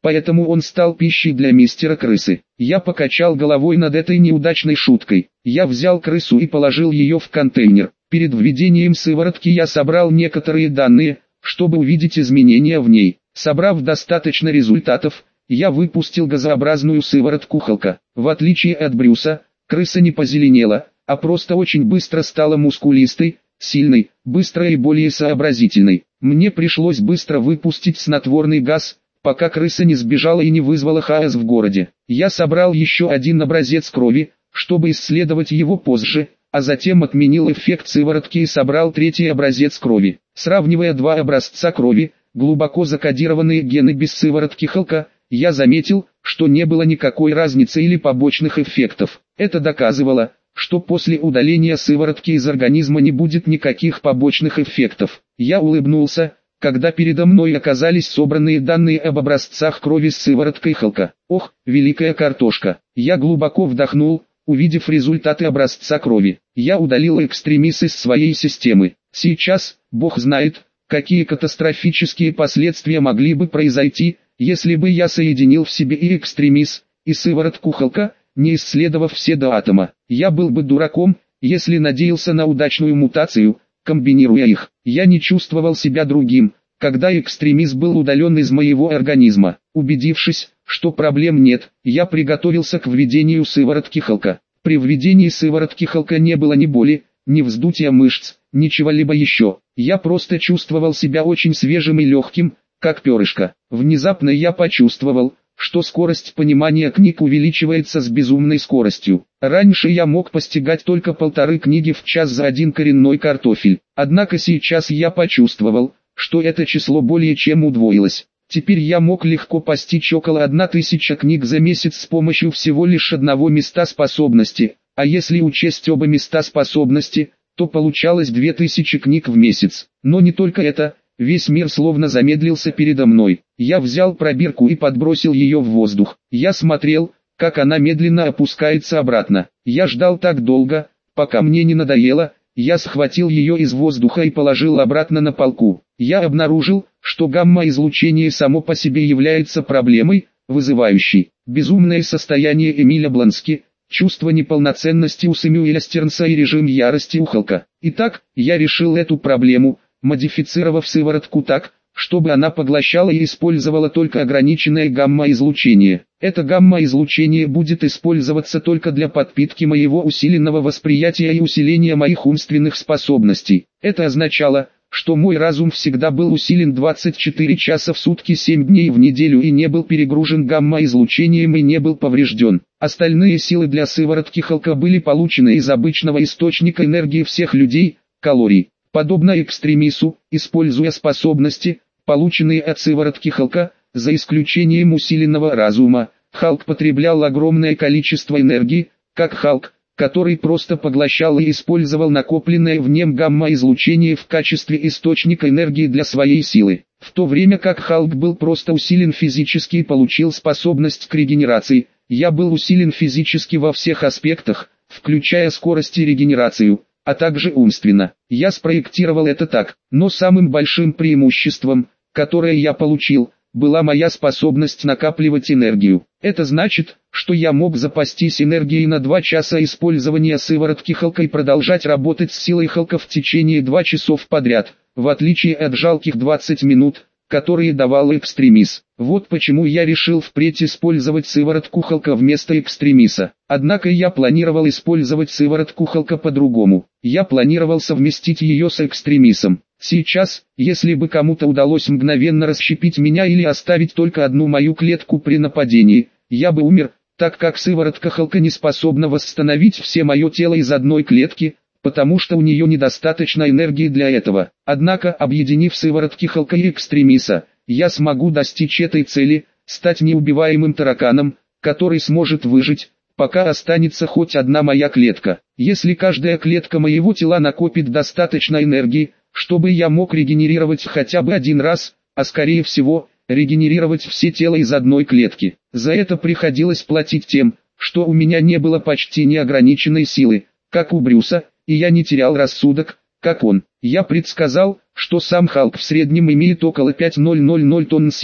поэтому он стал пищей для мистера Крысы. Я покачал головой над этой неудачной шуткой. Я взял крысу и положил ее в контейнер. Перед введением сыворотки я собрал некоторые данные, чтобы увидеть изменения в ней. Собрав достаточно результатов, я выпустил газообразную сыворотку Халка. В отличие от Брюса, крыса не позеленела, а просто очень быстро стала мускулистой, сильной, быстрой и более сообразительной. Мне пришлось быстро выпустить снотворный газ, пока крыса не сбежала и не вызвала хаос в городе. Я собрал еще один образец крови, чтобы исследовать его позже, а затем отменил эффект сыворотки и собрал третий образец крови. Сравнивая два образца крови, глубоко закодированные гены без сыворотки Халка, я заметил, что не было никакой разницы или побочных эффектов. Это доказывало, что после удаления сыворотки из организма не будет никаких побочных эффектов. Я улыбнулся, когда передо мной оказались собранные данные об образцах крови с сывороткой Халка. Ох, великая картошка! Я глубоко вдохнул, увидев результаты образца крови. Я удалил экстремис из своей системы. Сейчас, Бог знает, какие катастрофические последствия могли бы произойти, если бы я соединил в себе и экстремис, и сыворотку Халка, не исследовав все до атома. Я был бы дураком, если надеялся на удачную мутацию, комбинируя их. Я не чувствовал себя другим, когда экстремис был удален из моего организма. Убедившись, что проблем нет, я приготовился к введению сыворотки Халка. При введении сыворотки Халка не было ни боли, ни вздутия мышц, ничего-либо еще. Я просто чувствовал себя очень свежим и легким, как перышко. Внезапно я почувствовал, что скорость понимания книг увеличивается с безумной скоростью. Раньше я мог постигать только полторы книги в час за один коренной картофель. Однако сейчас я почувствовал, что это число более чем удвоилось. Теперь я мог легко постичь около одна тысяча книг за месяц с помощью всего лишь одного места способности, а если учесть оба места способности, то получалось две тысячи книг в месяц. Но не только это. Весь мир словно замедлился передо мной. Я взял пробирку и подбросил ее в воздух. Я смотрел, как она медленно опускается обратно. Я ждал так долго, пока мне не надоело. Я схватил ее из воздуха и положил обратно на полку. Я обнаружил, что гамма-излучение само по себе является проблемой, вызывающей безумное состояние Эмиля Блански, чувство неполноценности у Сэмюэля Стернса и режим ярости у Халка. Итак, я решил эту проблему, модифицировав сыворотку так, чтобы она поглощала и использовала только ограниченное гамма-излучение. Это гамма-излучение будет использоваться только для подпитки моего усиленного восприятия и усиления моих умственных способностей. Это означало, что мой разум всегда был усилен двадцать четыре часа в сутки семь дней в неделю и не был перегружен гамма-излучением и не был поврежден. Остальные силы для сыворотки Халка были получены из обычного источника энергии всех людей – калорий. Подобно экстремису, используя способности, полученные от сыворотки Халка, за исключением усиленного разума, Халк потреблял огромное количество энергии, как Халк, который просто поглощал и использовал накопленное в нем гамма-излучение в качестве источника энергии для своей силы. В то время как Халк был просто усилен физически и получил способность к регенерации, я был усилен физически во всех аспектах, включая скорость и регенерацию, а также умственно. Я спроектировал это так, но самым большим преимуществом, которое я получил, была моя способность накапливать энергию. Это значит, что я мог запастись энергией на два часа использования сыворотки Халка и продолжать работать с силой Халка в течение двух часов подряд, в отличие от жалких двадцати минут, которые давал экстремис. Вот почему я решил впредь использовать сыворотку Халка вместо экстремиса. Однако я планировал использовать сыворотку Халка по-другому. Я планировал совместить ее с экстремисом. Сейчас, если бы кому-то удалось мгновенно расщепить меня или оставить только одну мою клетку при нападении, я бы умер, так как сыворотка Халка не способна восстановить все мое тело из одной клетки, потому что у нее недостаточно энергии для этого. Однако, объединив сыворотки Халка и экстремиса, я смогу достичь этой цели, стать неубиваемым тараканом, который сможет выжить, пока останется хоть одна моя клетка. Если каждая клетка моего тела накопит достаточно энергии, чтобы я мог регенерировать хотя бы один раз, а скорее всего, регенерировать все тело из одной клетки. За это приходилось платить тем, что у меня не было почти неограниченной силы, как у Брюса, и я не терял рассудок, как он. Я предсказал, что сам Халк в среднем имеет около пяти тысяч тонн силы,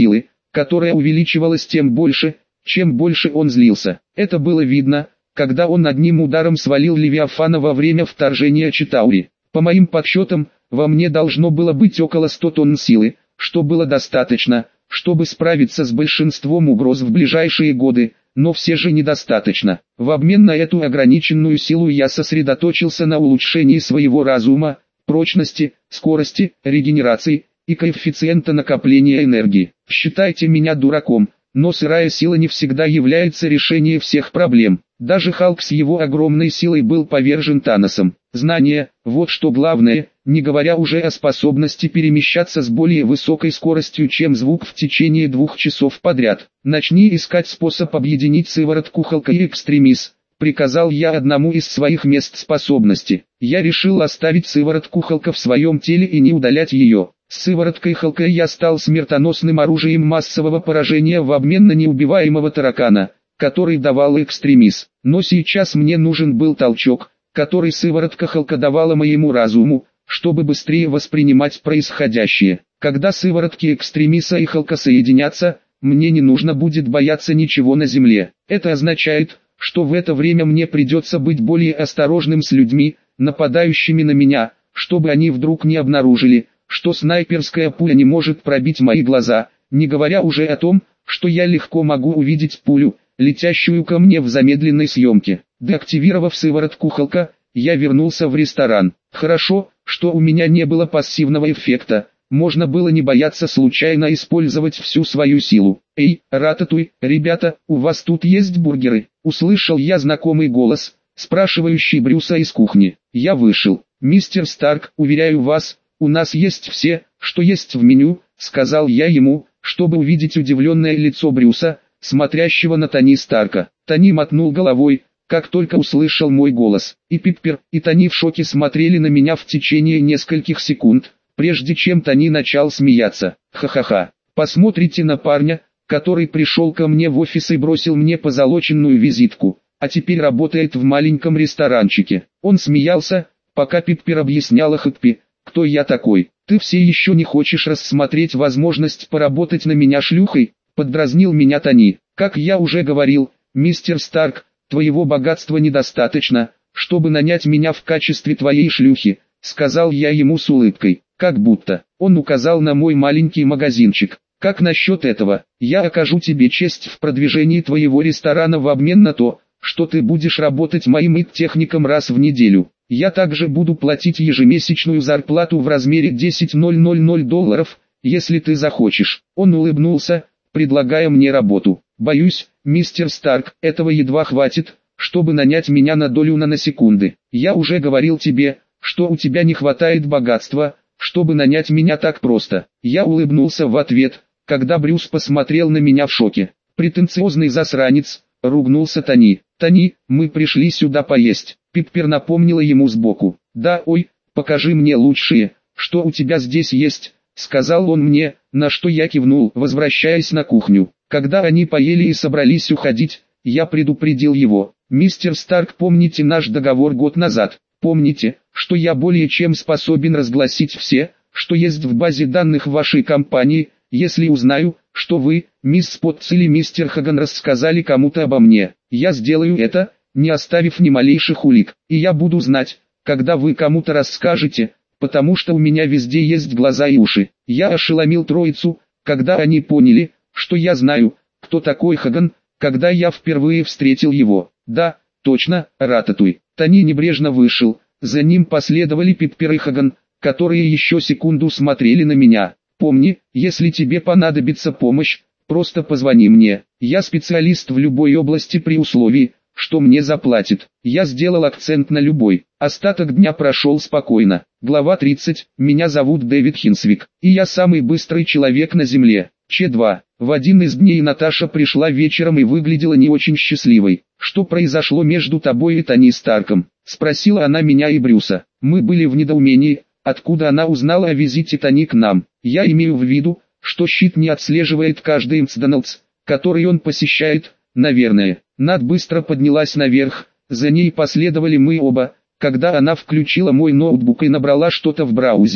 которая увеличивалась тем больше, чем больше он злился. Это было видно, когда он одним ударом свалил Левиафана во время вторжения Читаури. По моим подсчетам, во мне должно было быть около ста тонн силы, что было достаточно, чтобы справиться с большинством угроз в ближайшие годы, но все же недостаточно. В обмен на эту ограниченную силу я сосредоточился на улучшении своего разума, прочности, скорости, регенерации и коэффициента накопления энергии. Считайте меня дураком, но сырая сила не всегда является решением всех проблем. Даже Халк с его огромной силой был повержен Таносом. Знание – вот что главное, не говоря уже о способности перемещаться с более высокой скоростью, чем звук в течение двух часов подряд. «Начни искать способ объединить сыворотку Халка и Экстремис», — приказал я одному из своих мест способности. Я решил оставить сыворотку Халка в своем теле и не удалять ее. С сывороткой Халка я стал смертоносным оружием массового поражения в обмен на неубиваемого таракана, который давал Экстремис. Но сейчас мне нужен был толчок, который сыворотка Халка давала моему разуму, чтобы быстрее воспринимать происходящее. Когда сыворотки Экстремиса и Халка соединятся, мне не нужно будет бояться ничего на земле. Это означает, что в это время мне придется быть более осторожным с людьми, нападающими на меня, чтобы они вдруг не обнаружили, что снайперская пуля не может пробить мои глаза, не говоря уже о том, что я легко могу увидеть пулю, летящую ко мне в замедленной съемке. Деактивировав сыворотку Халка, я вернулся в ресторан. Хорошо, что у меня не было пассивного эффекта, можно было не бояться случайно использовать всю свою силу. «Эй, Рататуй, ребята, у вас тут есть бургеры?» Услышал я знакомый голос, спрашивающий Брюса из кухни. Я вышел. «Мистер Старк, уверяю вас, у нас есть все, что есть в меню», — сказал я ему, чтобы увидеть удивленное лицо Брюса, смотрящего на Тони Старка. Тони мотнул головой, как только услышал мой голос. И Пиппер, и Тони в шоке смотрели на меня в течение нескольких секунд, прежде чем Тони начал смеяться. «Ха-ха-ха, посмотрите на парня, который пришел ко мне в офис и бросил мне позолоченную визитку, а теперь работает в маленьком ресторанчике». Он смеялся, пока Пиппер объясняла Хэппи, кто я такой. «Ты все еще не хочешь рассмотреть возможность поработать на меня шлюхой?» — поддразнил меня Тони. «Как я уже говорил, мистер Старк, твоего богатства недостаточно, чтобы нанять меня в качестве твоей шлюхи», — сказал я ему с улыбкой. Как будто. Он указал на мой маленький магазинчик. «Как насчет этого? Я окажу тебе честь в продвижении твоего ресторана в обмен на то, что ты будешь работать моим ит-техником раз в неделю. Я также буду платить ежемесячную зарплату в размере десять тысяч долларов, если ты захочешь». Он улыбнулся, предлагая мне работу. «Боюсь, мистер Старк, этого едва хватит, чтобы нанять меня на долю наносекунды. Я уже говорил тебе, что у тебя не хватает богатства, чтобы нанять меня так просто». Я улыбнулся в ответ, когда Брюс посмотрел на меня в шоке. «Претенциозный засранец», — ругнулся Тони. «Тони, мы пришли сюда поесть». Пиппер напомнила ему сбоку. «Да, ой, покажи мне лучшее, что у тебя здесь есть», — сказал он мне, на что я кивнул, возвращаясь на кухню. Когда они поели и собрались уходить, я предупредил его. «Мистер Старк, помните наш договор год назад? Помните, что я более чем способен разгласить все, что есть в базе данных вашей компании, если узнаю, что вы, мисс Потц или мистер Хаган рассказали кому-то обо мне. Я сделаю это, не оставив ни малейших улик, и я буду знать, когда вы кому-то расскажете, потому что у меня везде есть глаза и уши». Я ошеломил троицу, когда они поняли, что я знаю, кто такой Хаган, когда я впервые встретил его. «Да, точно, Рататуй». Тони небрежно вышел, за ним последовали Пиппер и Хаган, которые еще секунду смотрели на меня. «Помни, если тебе понадобится помощь, просто позвони мне. Я специалист в любой области при условии, что мне заплатят». Я сделал акцент на любой. Остаток дня прошел спокойно. Глава тридцать. Меня зовут Дэвид Хинсвик, и я самый быстрый человек на земле. Ч два. В один из дней Наташа пришла вечером и выглядела не очень счастливой. «Что произошло между тобой и Тони Старком?» — спросила она меня и Брюса. Мы были в недоумении, откуда она узнала о визите Тони к нам. Я имею в виду, что щит не отслеживает каждый Макдоналдс, который он посещает, наверное. Над быстро поднялась наверх, за ней последовали мы оба, когда она включила мой ноутбук и набрала что-то в браузере.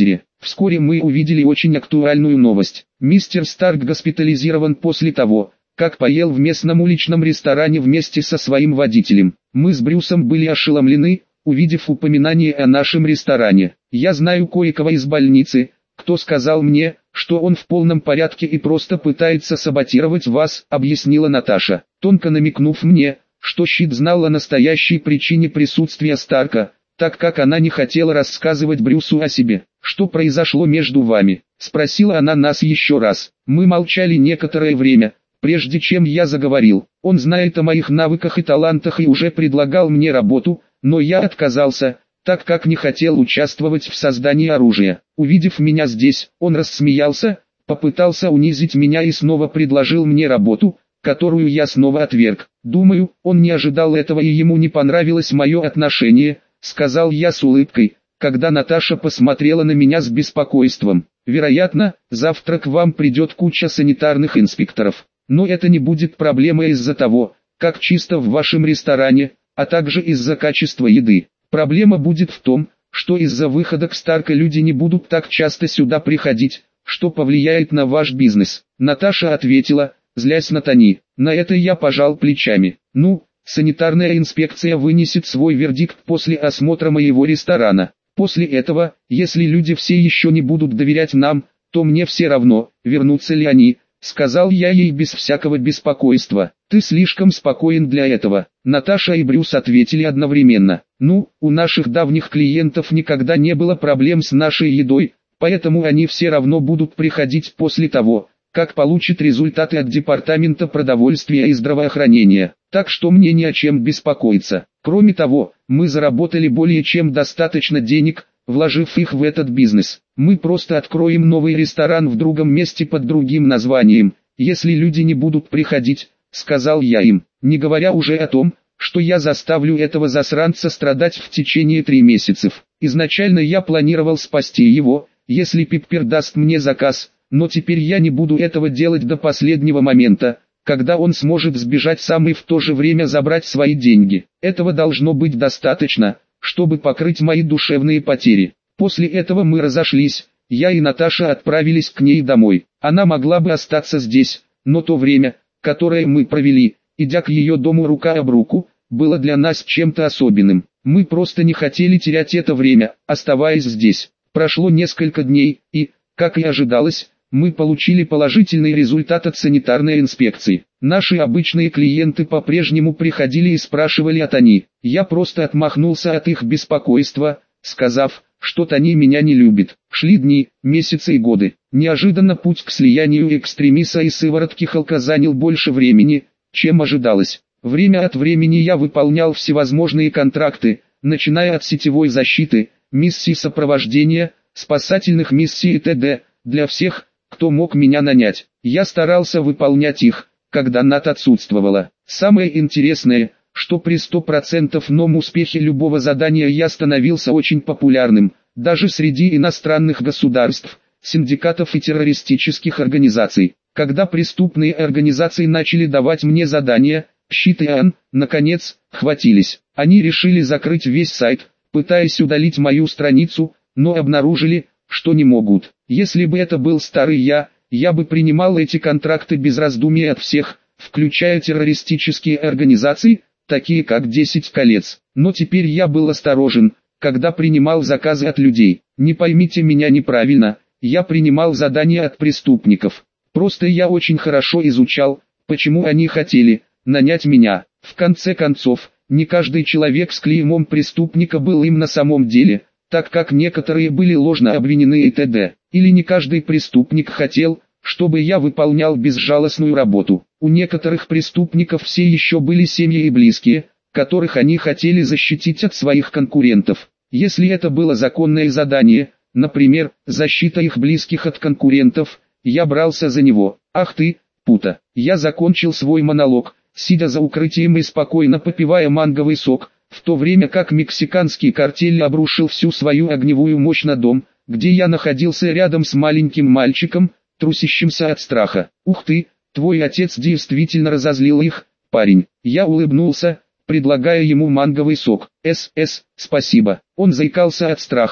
Вскоре мы увидели очень актуальную новость. Мистер Старк госпитализирован после того, как поел в местном уличном ресторане вместе со своим водителем. Мы с Брюсом были ошеломлены, увидев упоминание о нашем ресторане. Я знаю кое-кого из больницы, кто сказал мне, что он в полном порядке и просто пытается саботировать вас, объяснила Наташа, тонко намекнув мне, что Щит знал о настоящей причине присутствия Старка, так как она не хотела рассказывать Брюсу о себе. «Что произошло между вами?» – спросила она нас еще раз. Мы молчали некоторое время, прежде чем я заговорил. Он знает о моих навыках и талантах и уже предлагал мне работу, но я отказался, так как не хотел участвовать в создании оружия. Увидев меня здесь, он рассмеялся, попытался унизить меня и снова предложил мне работу, которую я снова отверг. Думаю, он не ожидал этого и ему не понравилось мое отношение, сказал я с улыбкой, когда Наташа посмотрела на меня с беспокойством. Вероятно, завтра к вам придет куча санитарных инспекторов. Но это не будет проблемой из-за того, как чисто в вашем ресторане, а также из-за качества еды. Проблема будет в том, что из-за выхода Старка люди не будут так часто сюда приходить, что повлияет на ваш бизнес. Наташа ответила, злясь на Тони. На это я пожал плечами. Ну, санитарная инспекция вынесет свой вердикт после осмотра моего ресторана. После этого, если люди все еще не будут доверять нам, то мне все равно, вернутся ли они, сказал я ей без всякого беспокойства. Ты слишком спокоен для этого. Наташа и Брюс ответили одновременно. Ну, у наших давних клиентов никогда не было проблем с нашей едой, поэтому они все равно будут приходить после того, как получат результаты от Департамента продовольствия и здравоохранения. Так что мне не о чем беспокоиться. Кроме того, мы заработали более чем достаточно денег, вложив их в этот бизнес. Мы просто откроем новый ресторан в другом месте под другим названием, если люди не будут приходить, сказал я им, не говоря уже о том, что я заставлю этого засранца страдать в течение трех месяцев. Изначально я планировал спасти его, если Пиппер даст мне заказ, но теперь я не буду этого делать до последнего момента, когда он сможет сбежать сам и в то же время забрать свои деньги. Этого должно быть достаточно, чтобы покрыть мои душевные потери. После этого мы разошлись, я и Наташа отправились к ней домой. Она могла бы остаться здесь, но то время, которое мы провели, идя к ее дому рука об руку, было для нас чем-то особенным. Мы просто не хотели терять это время, оставаясь здесь. Прошло несколько дней, и, как и ожидалось, мы получили положительный результат от санитарной инспекции. Наши обычные клиенты по-прежнему приходили и спрашивали о Тони. Я просто отмахнулся от их беспокойства, сказав, что Тони меня не любит. Шли дни, месяцы и годы. Неожиданно путь к слиянию экстремиса и сыворотки Халка занял больше времени, чем ожидалось. Время от времени я выполнял всевозможные контракты, начиная от сетевой защиты, миссий сопровождения, спасательных миссий и т.д. для всех, кто мог меня нанять. Я старался выполнять их, когда Нат отсутствовала. Самое интересное, что при стопроцентном успехе любого задания я становился очень популярным, даже среди иностранных государств, синдикатов и террористических организаций. Когда преступные организации начали давать мне задания, Щит и Ан, наконец, хватились. Они решили закрыть весь сайт, пытаясь удалить мою страницу, но обнаружили, что не могут. Если бы это был старый я, я бы принимал эти контракты без раздумий от всех, включая террористические организации, такие как десять колец. Но теперь я был осторожен, когда принимал заказы от людей. Не поймите меня неправильно, я принимал задания от преступников. Просто я очень хорошо изучал, почему они хотели нанять меня. В конце концов, не каждый человек с клеймом преступника был им на самом деле, так как некоторые были ложно обвинены и т.д. Или не каждый преступник хотел, чтобы я выполнял безжалостную работу. У некоторых преступников все еще были семьи и близкие, которых они хотели защитить от своих конкурентов. Если это было законное задание, например, защита их близких от конкурентов, я брался за него. Ах ты, пута. Я закончил свой монолог, сидя за укрытием и спокойно попивая манговый сок, в то время как мексиканский картель обрушил всю свою огневую мощь на дом, где я находился рядом с маленьким мальчиком, трусящимся от страха. Ух ты, твой отец действительно разозлил их, парень. Я улыбнулся, предлагая ему манговый сок. «С.С. спасибо». Он заикался от страха,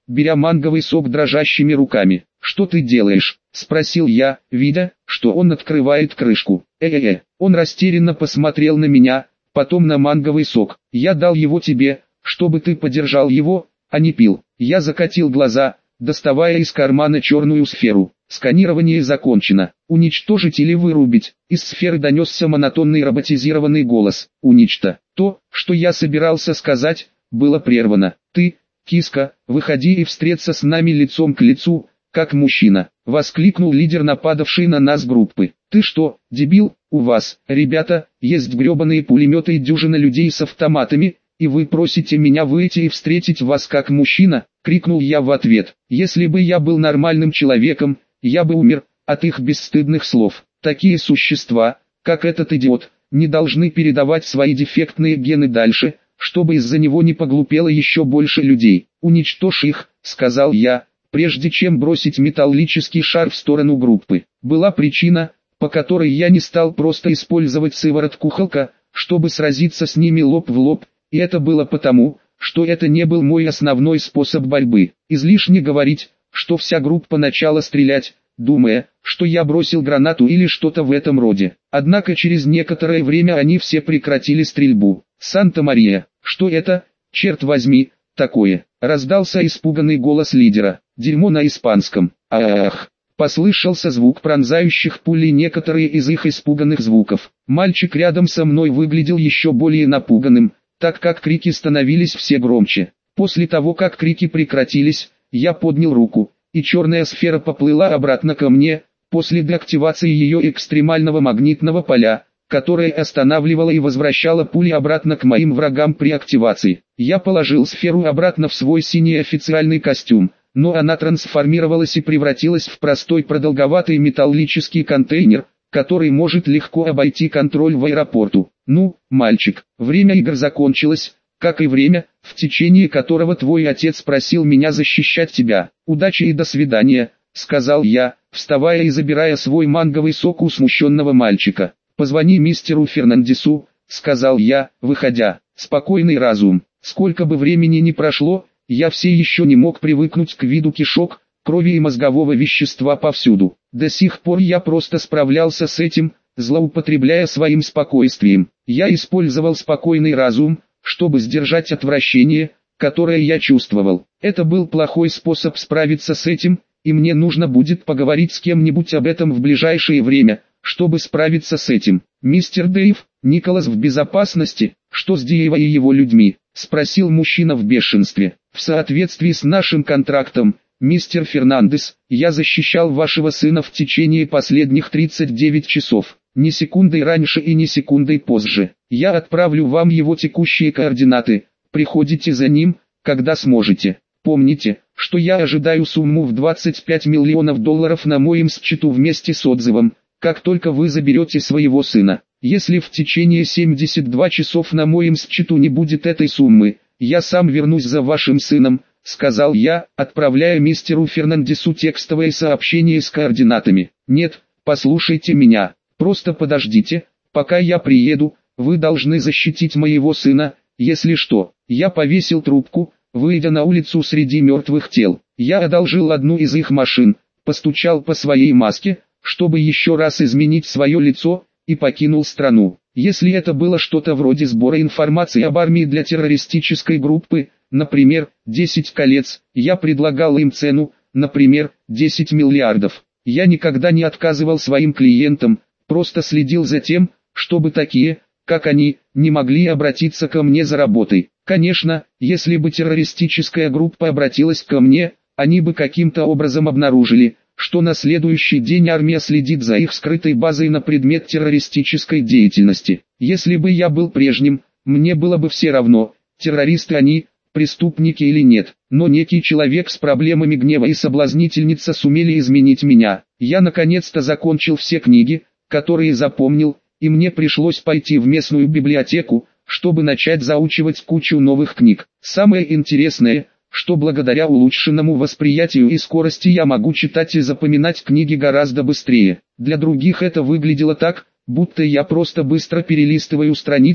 беря манговый сок дрожащими руками. «Что ты делаешь?» – спросил я, видя, что он открывает крышку. «Э-э-э». Он растерянно посмотрел на меня, потом на манговый сок. «Я дал его тебе, чтобы ты подержал его, а не пил». Я закатил глаза, доставая из кармана черную сферу. «Сканирование закончено. Уничтожить или вырубить?» Из сферы донесся монотонный роботизированный голос. «Уничто». То, что я собирался сказать, было прервано. «Ты, киска, выходи и встреться с нами лицом к лицу, как мужчина», — воскликнул лидер нападавшей на нас группы. «Ты что, дебил? У вас, ребята, есть гребаные пулеметы и дюжина людей с автоматами, и вы просите меня выйти и встретить вас как мужчина?» — крикнул я в ответ. «Если бы я был нормальным человеком, я бы умер от их бесстыдных слов. Такие существа, как этот идиот, не должны передавать свои дефектные гены дальше, чтобы из-за него не поглупело еще больше людей. Уничтожь их», — сказал я, прежде чем бросить металлический шар в сторону группы. Была причина, по которой я не стал просто использовать сыворотку Халка, чтобы сразиться с ними лоб в лоб, и это было потому, что это не был мой основной способ борьбы. Излишне говорить, что вся группа начала стрелять, думая, что я бросил гранату или что-то в этом роде. Однако через некоторое время они все прекратили стрельбу. «Санта-Мария, что это, черт возьми, такое?» — раздался испуганный голос лидера. «Дерьмо на испанском». «Ах!» — послышался звук пронзающих пулей, некоторые из их испуганных звуков. Мальчик рядом со мной выглядел еще более напуганным, так как крики становились все громче. После того, как крики прекратились, я поднял руку, и черная сфера поплыла обратно ко мне, после деактивации ее экстремального магнитного поля, которое останавливало и возвращало пули обратно к моим врагам при активации. Я положил сферу обратно в свой синий официальный костюм, но она трансформировалась и превратилась в простой продолговатый металлический контейнер, который может легко обойти контроль в аэропорту. «Ну, мальчик, время игр закончилось, как и время, в течение которого твой отец просил меня защищать тебя. Удачи и до свидания», — сказал я, вставая и забирая свой манговый сок у смущенного мальчика. «Позвони мистеру Фернандесу», — сказал я, выходя. Спокойный разум. Сколько бы времени ни прошло, я все еще не мог привыкнуть к виду кишок, крови и мозгового вещества повсюду. До сих пор я просто справлялся с этим, злоупотребляя своим спокойствием. Я использовал спокойный разум, чтобы сдержать отвращение, которое я чувствовал. Это был плохой способ справиться с этим, и мне нужно будет поговорить с кем-нибудь об этом в ближайшее время, чтобы справиться с этим. «Мистер Дэйв, Николас в безопасности? Что с Диевой и его людьми?» — спросил мужчина в бешенстве. «В соответствии с нашим контрактом, мистер Фернандес, я защищал вашего сына в течение последних тридцати девяти часов. Ни секундой раньше и ни секундой позже. Я отправлю вам его текущие координаты. Приходите за ним, когда сможете. Помните, что я ожидаю сумму в двадцать пять миллионов долларов на моем счету вместе с отзывом, как только вы заберете своего сына. Если в течение семидесяти двух часов на моем счету не будет этой суммы, я сам вернусь за вашим сыном», — сказал я, отправляя мистеру Фернандесу текстовое сообщение с координатами. «Нет, послушайте меня. Просто подождите, пока я приеду, вы должны защитить моего сына, если что». Я повесил трубку, выйдя на улицу среди мертвых тел. Я одолжил одну из их машин, постучал по своей маске, чтобы еще раз изменить свое лицо, и покинул страну. Если это было что-то вроде сбора информации об армии для террористической группы, например, десять колец, я предлагал им цену, например, десять миллиардов. Я никогда не отказывал своим клиентам, просто следил за тем, чтобы такие, как они, не могли обратиться ко мне за работой. Конечно, если бы террористическая группа обратилась ко мне, они бы каким-то образом обнаружили, что на следующий день армия следит за их скрытой базой на предмет террористической деятельности. Если бы я был прежним, мне было бы все равно, террористы они, преступники или нет. Но некий человек с проблемами гнева и соблазнительница сумели изменить меня. Я наконец-то закончил все книги, которые запомнил, и мне пришлось пойти в местную библиотеку, чтобы начать заучивать кучу новых книг. Самое интересное, что благодаря улучшенному восприятию и скорости я могу читать и запоминать книги гораздо быстрее. Для других это выглядело так, будто я просто быстро перелистываю страницы,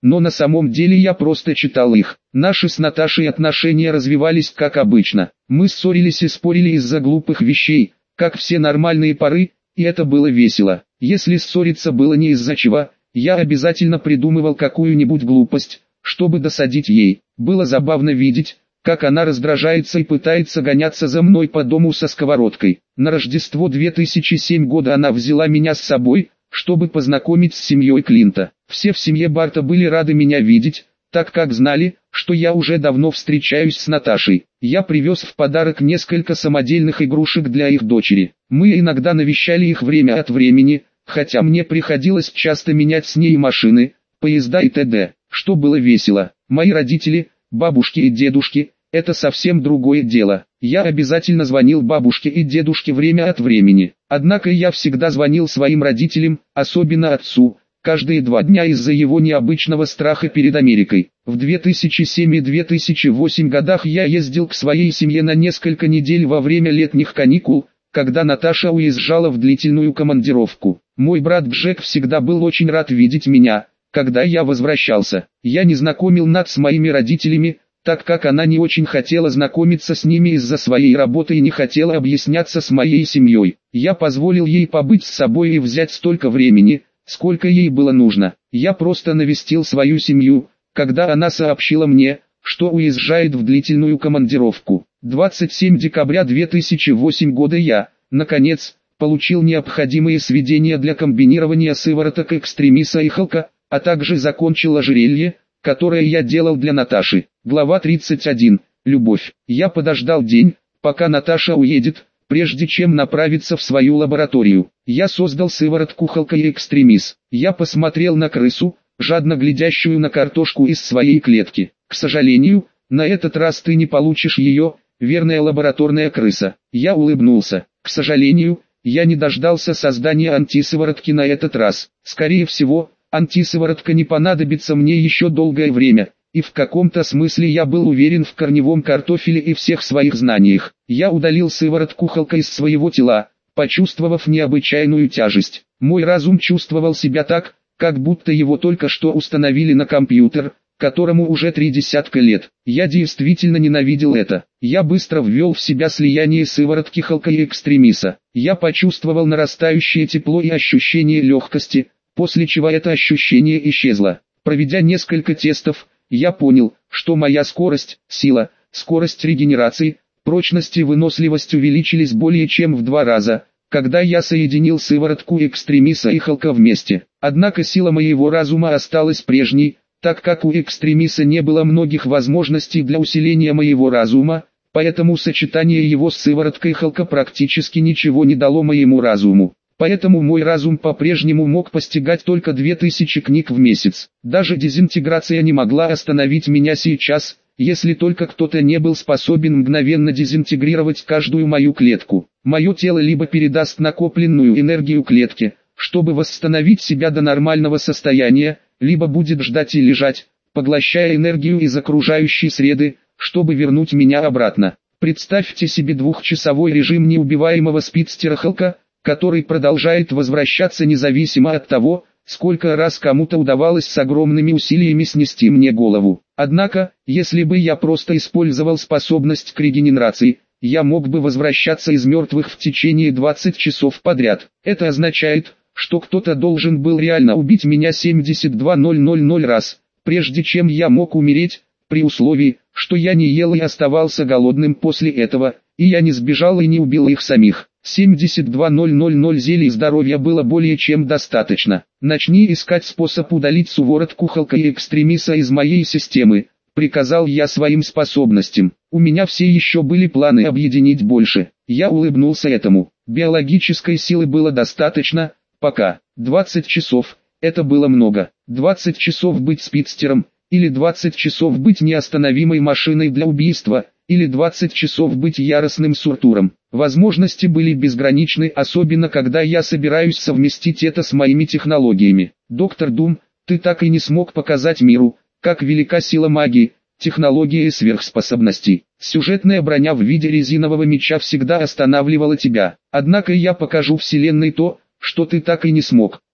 но на самом деле я просто читал их. Наши с Наташей отношения развивались как обычно. Мы ссорились и спорили из-за глупых вещей, как все нормальные пары, и это было весело. Если ссориться было не из-за чего, я обязательно придумывал какую-нибудь глупость, чтобы досадить ей. Было забавно видеть, как она раздражается и пытается гоняться за мной по дому со сковородкой. На Рождество две тысячи седьмого года она взяла меня с собой, чтобы познакомить с семьей Клинта. Все в семье Барта были рады меня видеть, так как знали, что я уже давно встречаюсь с Наташей. Я привез в подарок несколько самодельных игрушек для их дочери. Мы иногда навещали их время от времени, хотя мне приходилось часто менять с ней машины, поезда и т.д., что было весело. Мои родители, бабушки и дедушки, это совсем другое дело. Я обязательно звонил бабушке и дедушке время от времени. Однако я всегда звонил своим родителям, особенно отцу, каждые два дня из-за его необычного страха перед Америкой. В две тысячи седьмом и две тысячи восьмом годах я ездил к своей семье на несколько недель во время летних каникул, когда Наташа уезжала в длительную командировку. Мой брат Джек всегда был очень рад видеть меня, когда я возвращался. Я не знакомил Нат с моими родителями, так как она не очень хотела знакомиться с ними из-за своей работы и не хотела объясняться с моей семьей. Я позволил ей побыть с собой и взять столько времени, сколько ей было нужно. Я просто навестил свою семью, когда она сообщила мне, что уезжает в длительную командировку. двадцать седьмого декабря две тысячи восьмого года я, наконец, получил необходимые сведения для комбинирования сывороток экстремиса и Халка, а также закончил ожерелье, которое я делал для Наташи. Глава тридцать один. Любовь. Я подождал день, пока Наташа уедет, прежде чем направиться в свою лабораторию. Я создал сыворотку Халка и экстремис. Я посмотрел на крысу, жадно глядящую на картошку из своей клетки. К сожалению, на этот раз ты не получишь ее, верная лабораторная крыса. Я улыбнулся. К сожалению, я не дождался создания антисыворотки на этот раз. Скорее всего, антисыворотка не понадобится мне еще долгое время, и в каком-то смысле я был уверен в корневом картофеле и всех своих знаниях. Я удалил сыворотку Халка из своего тела, почувствовав необычайную тяжесть. Мой разум чувствовал себя так, как будто его только что установили на компьютер, которому уже три десятка лет. Я действительно ненавидел это. Я быстро ввел в себя слияние сыворотки Халка и экстремиса. Я почувствовал нарастающее тепло и ощущение легкости, после чего это ощущение исчезло. Проведя несколько тестов, я понял, что моя скорость, сила, скорость регенерации, прочность и выносливость увеличились более чем в два раза, когда я соединил сыворотку экстремиса и Халка вместе. Однако сила моего разума осталась прежней, так как у экстремиса не было многих возможностей для усиления моего разума, поэтому сочетание его с сывороткой Халка практически ничего не дало моему разуму. Поэтому мой разум по-прежнему мог постигать только две тысячи книг в месяц. Даже дезинтеграция не могла остановить меня сейчас, если только кто-то не был способен мгновенно дезинтегрировать каждую мою клетку. Мое тело либо передаст накопленную энергию клетке, чтобы восстановить себя до нормального состояния, либо будет ждать и лежать, поглощая энергию из окружающей среды, чтобы вернуть меня обратно. Представьте себе двухчасовой режим неубиваемого спидстера Халка, который продолжает возвращаться независимо от того, сколько раз кому-то удавалось с огромными усилиями снести мне голову. Однако, если бы я просто использовал способность к регенерации, я мог бы возвращаться из мертвых в течение двадцати часов подряд. Это означает, что кто-то должен был реально убить меня семьдесят два тысячи раз, прежде чем я мог умереть, при условии, что я не ел и оставался голодным после этого, и я не сбежал и не убил их самих. семьдесят два тысячи зелий здоровья было более чем достаточно. Начни искать способ удалить сыворотку Халка и экстремиса из моей системы, приказал я своим способностям. У меня все еще были планы объединить больше. Я улыбнулся этому. Биологической силы было достаточно, пока. двадцать часов, это было много. двадцать часов быть спидстером, или двадцать часов быть неостановимой машиной для убийства, или двадцать часов быть яростным суртуром. Возможности были безграничны, особенно когда я собираюсь совместить это с моими технологиями. Доктор Дум, ты так и не смог показать миру, как велика сила магии, технологии и сверхспособностей. Сюжетная броня в виде резинового меча всегда останавливала тебя. Однако я покажу вселенной то, что ты так и не смог.